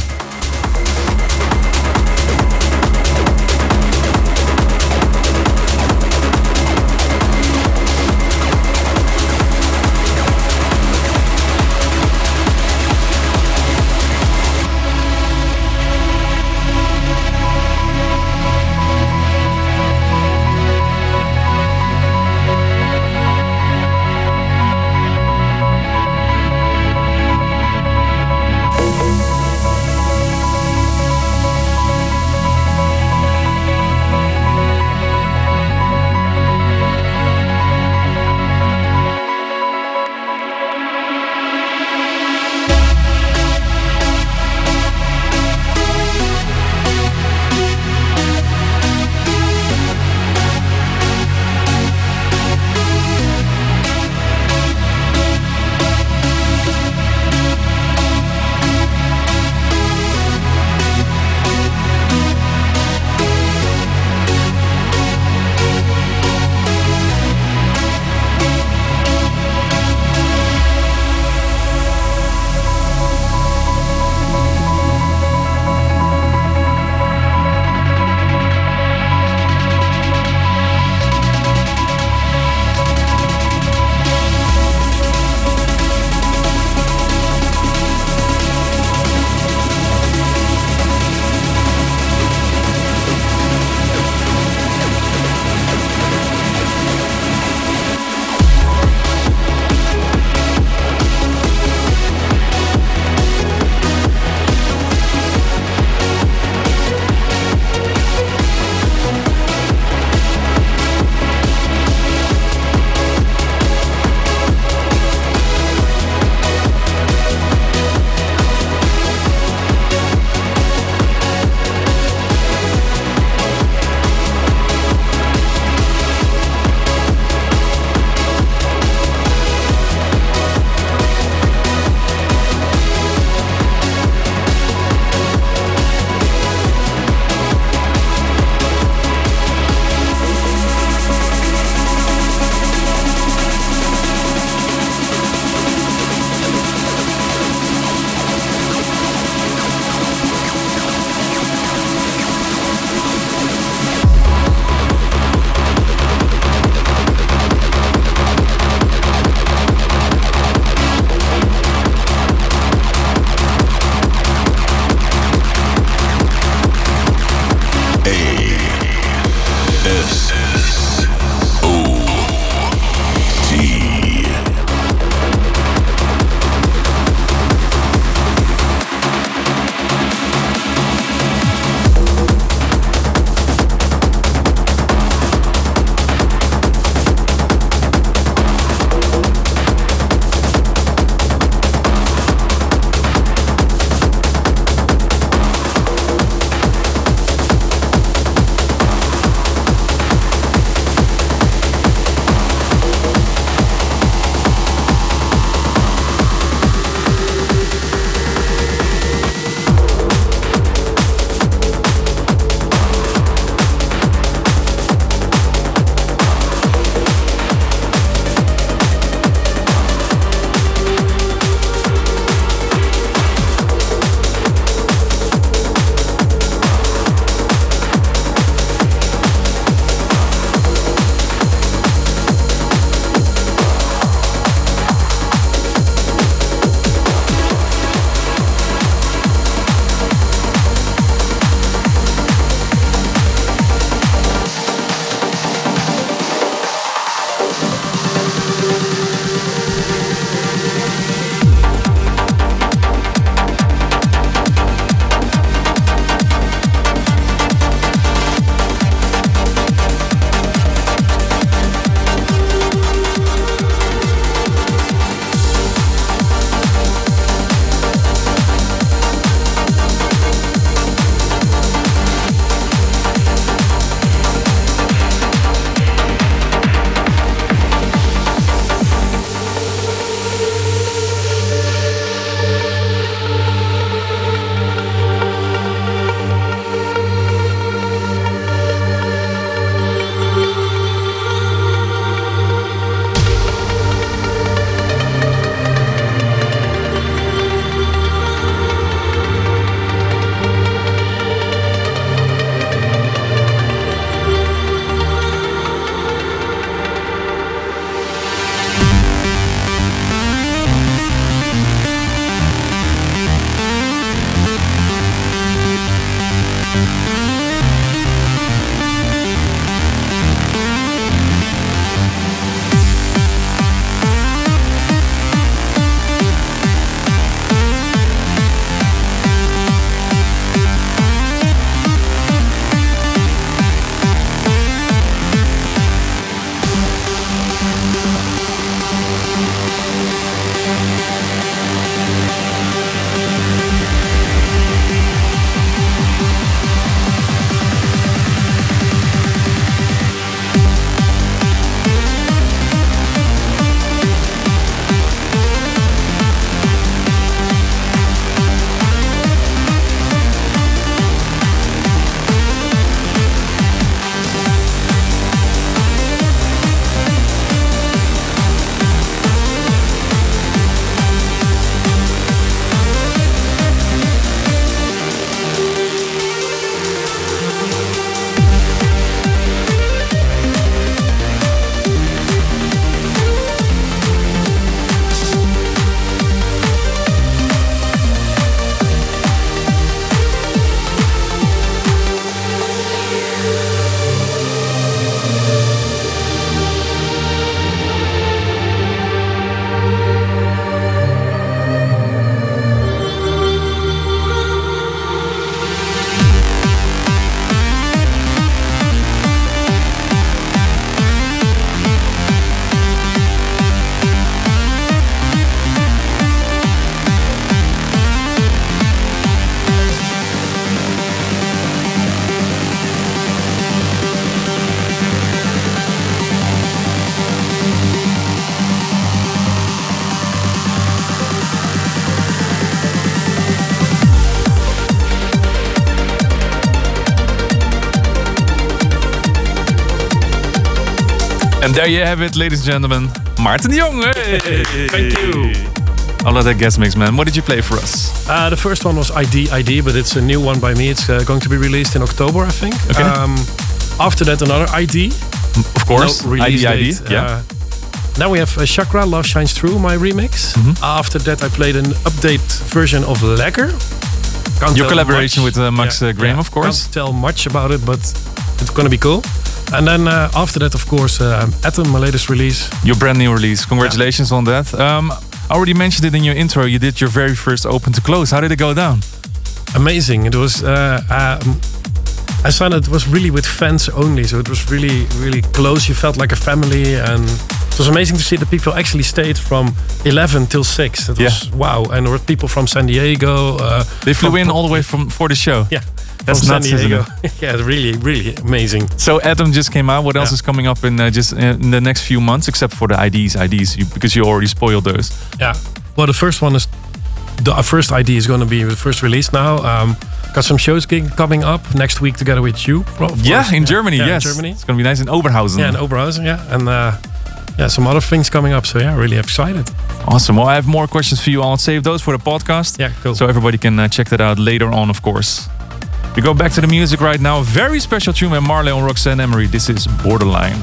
And there you have it, ladies and gentlemen. Maarten de Jong. Hey. Thank you. All of that guest mix, man. What did you play for us? Uh, the first one was I D I D, but it's a new one by me. It's uh, going to be released in October, I think. Okay. Um, after that, another I D. Of course, no release I D I D. date. Yeah. Uh, now we have uh, Chakra, Love Shines Through, my remix. Mm-hmm. After that, I played an update version of Lekker. Can't Your tell collaboration much. with uh, Max Yeah, uh, Graham, yeah. of course. Can't tell much about it, but it's gonna be cool. And then uh, after that, of course, uh, Atom, my latest release. Your brand new release. Congratulations yeah. on that. Um, I already mentioned it in your intro. You did your very first Open to Close. How did it go down? Amazing. It was. Uh, um, I found it was really with fans only, so it was really, really close. You felt like a family, and it was amazing to see that people actually stayed from eleven till six. That was yeah. wow. And there were people from San Diego. Uh, they flew in all the way from for the show. Yeah. That's from nuts, San Diego. isn't it? Yeah, really, really amazing. So Atom just came out. What else yeah. is coming up in uh, just in the next few months, except for the I Ds, I Ds, you, because you already spoiled those. Yeah. Well, the first one is the first I D is going to be the first release now. Um, got some shows gig coming up next week together with you. Yeah, in yeah. Germany. Yeah, yes, in Germany. It's going to be nice in Oberhausen. Yeah, in Oberhausen. Yeah, and uh, yeah, some other things coming up. So yeah, really excited. Awesome. Well, I have more questions for you. I'll save those for the podcast. Yeah, cool. So everybody can uh, check that out later on, of course. We go back to the music right now. Very special tune by Marley and Roxanne Emery. This is Borderline.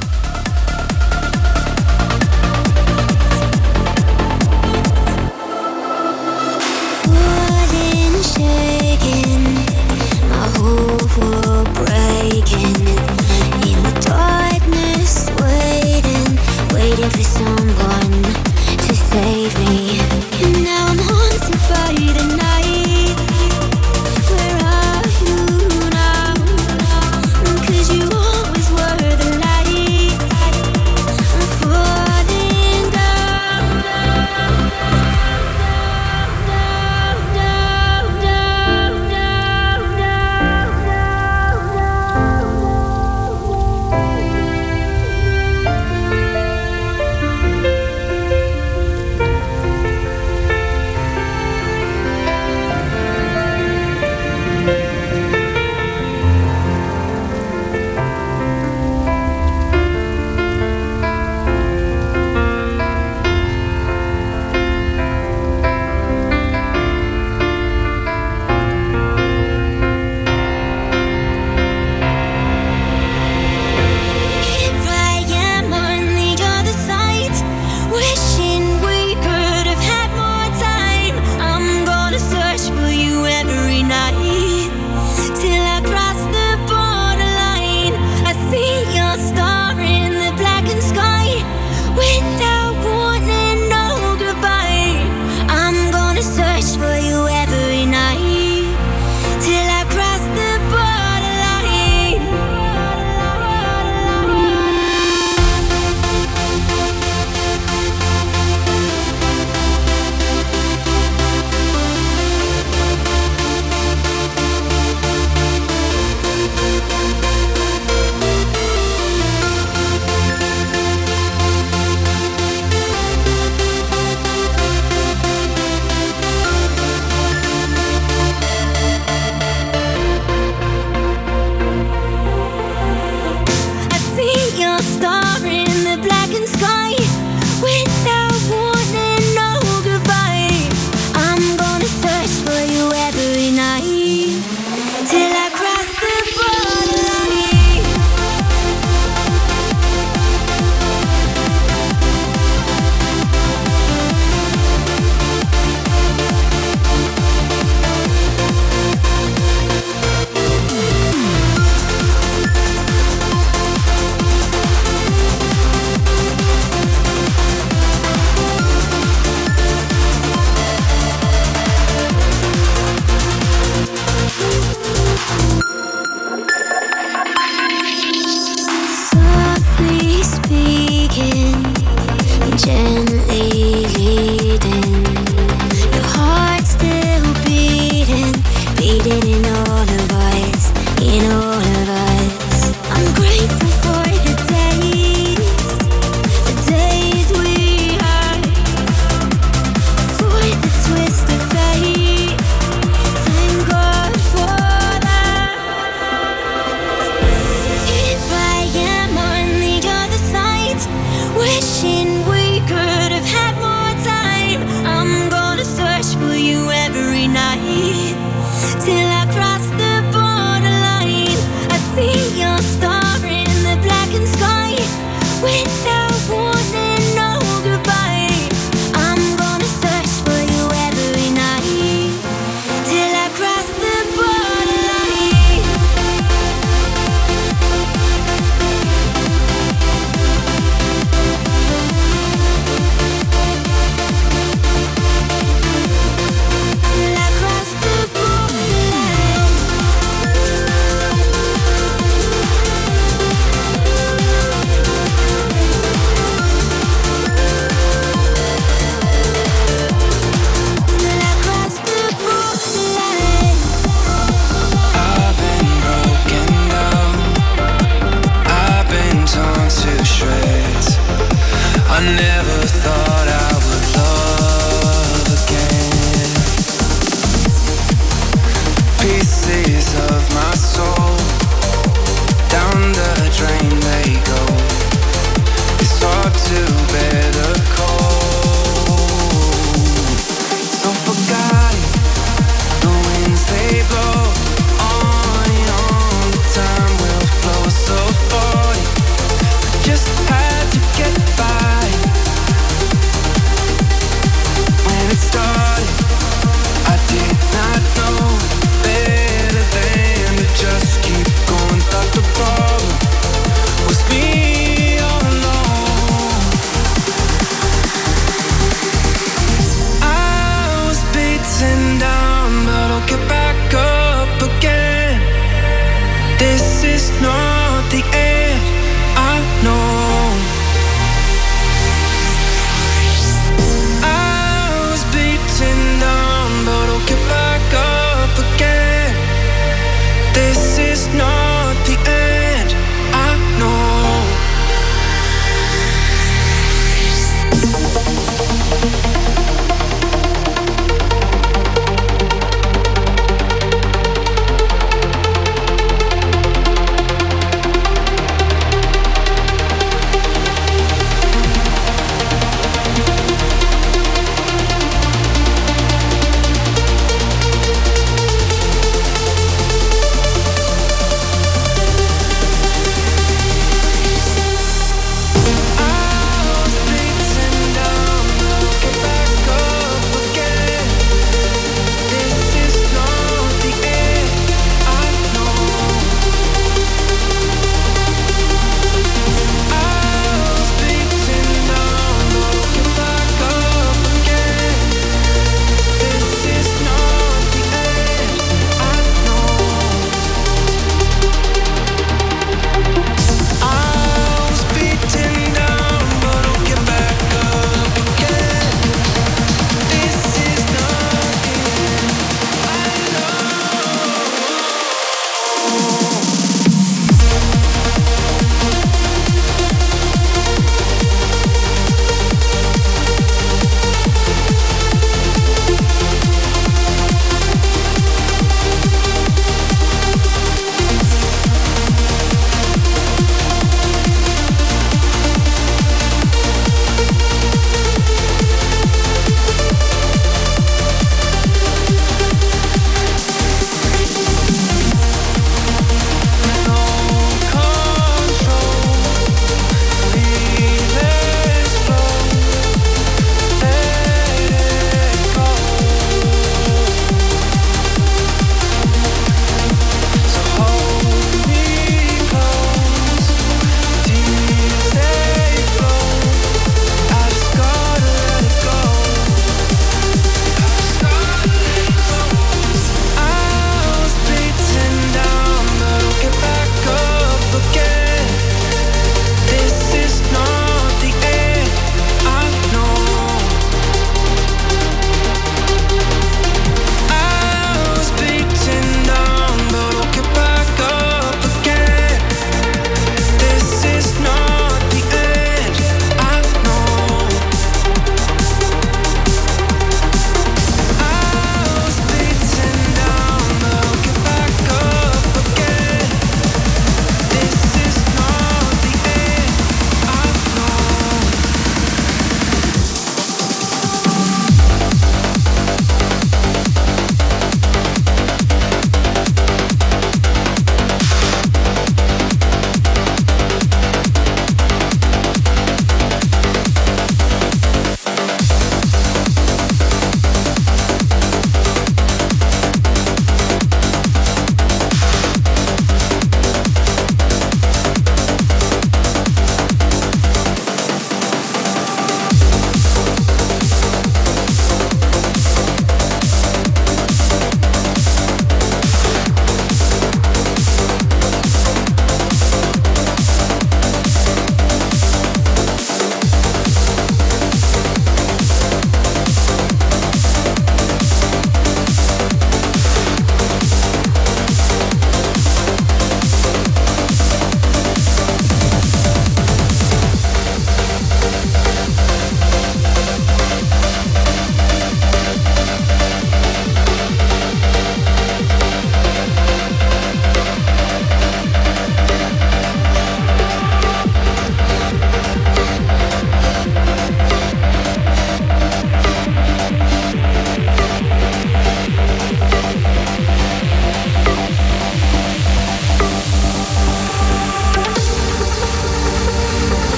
For someone to save me, and now I'm haunted by the night. Where are you now? 'Cause you always were the light. I'm falling down, down, down, down, down, down, down,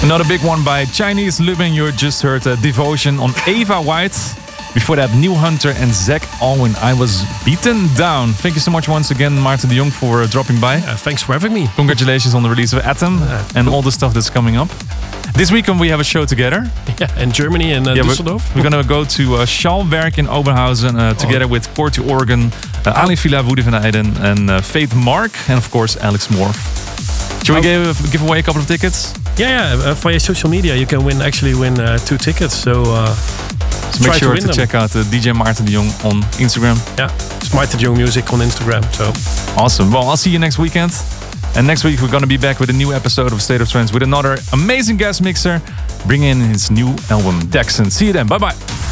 Another big one by Chinese Lubin. You just heard uh, Devotion on Ava White. Before that, Neil Hunter and Zach Alwyn. I Was Beaten Down. Thank you so much once again, Maarten de Jong, for uh, dropping by. Uh, thanks for having me. Congratulations on the release of Atom uh, and all the stuff that's coming up. This weekend we have a show together. Yeah, in Germany, in uh, yeah, Düsseldorf. We're, we're going to go to uh, Schallwerk in Oberhausen uh, together oh. with Corty Organ, uh, Ali Villa, Woody van Eyden, and uh, Faith Mark, and of course Alex Morph. Shall we give, give away a couple of tickets? Yeah, yeah. Uh, via social media, you can win actually win uh, two tickets. So, uh, so make sure to, to check out uh, D J Maarten de Jong on Instagram. Yeah, it's Maarten de Jong Music on Instagram. So awesome. Well, I'll see you next weekend. And next week we're going to be back with a new episode of State of Trance with another amazing guest mixer, bringing in his new album, Dexon. See you then. Bye bye.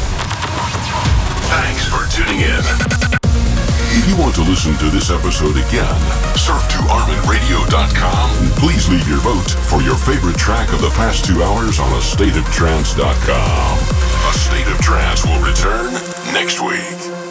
Thanks for tuning in. If you want to listen to this episode again, surf to armin radio dot com and please leave your vote for your favorite track of the past two hours on a state of trance dot com. A State of Trance will return next week.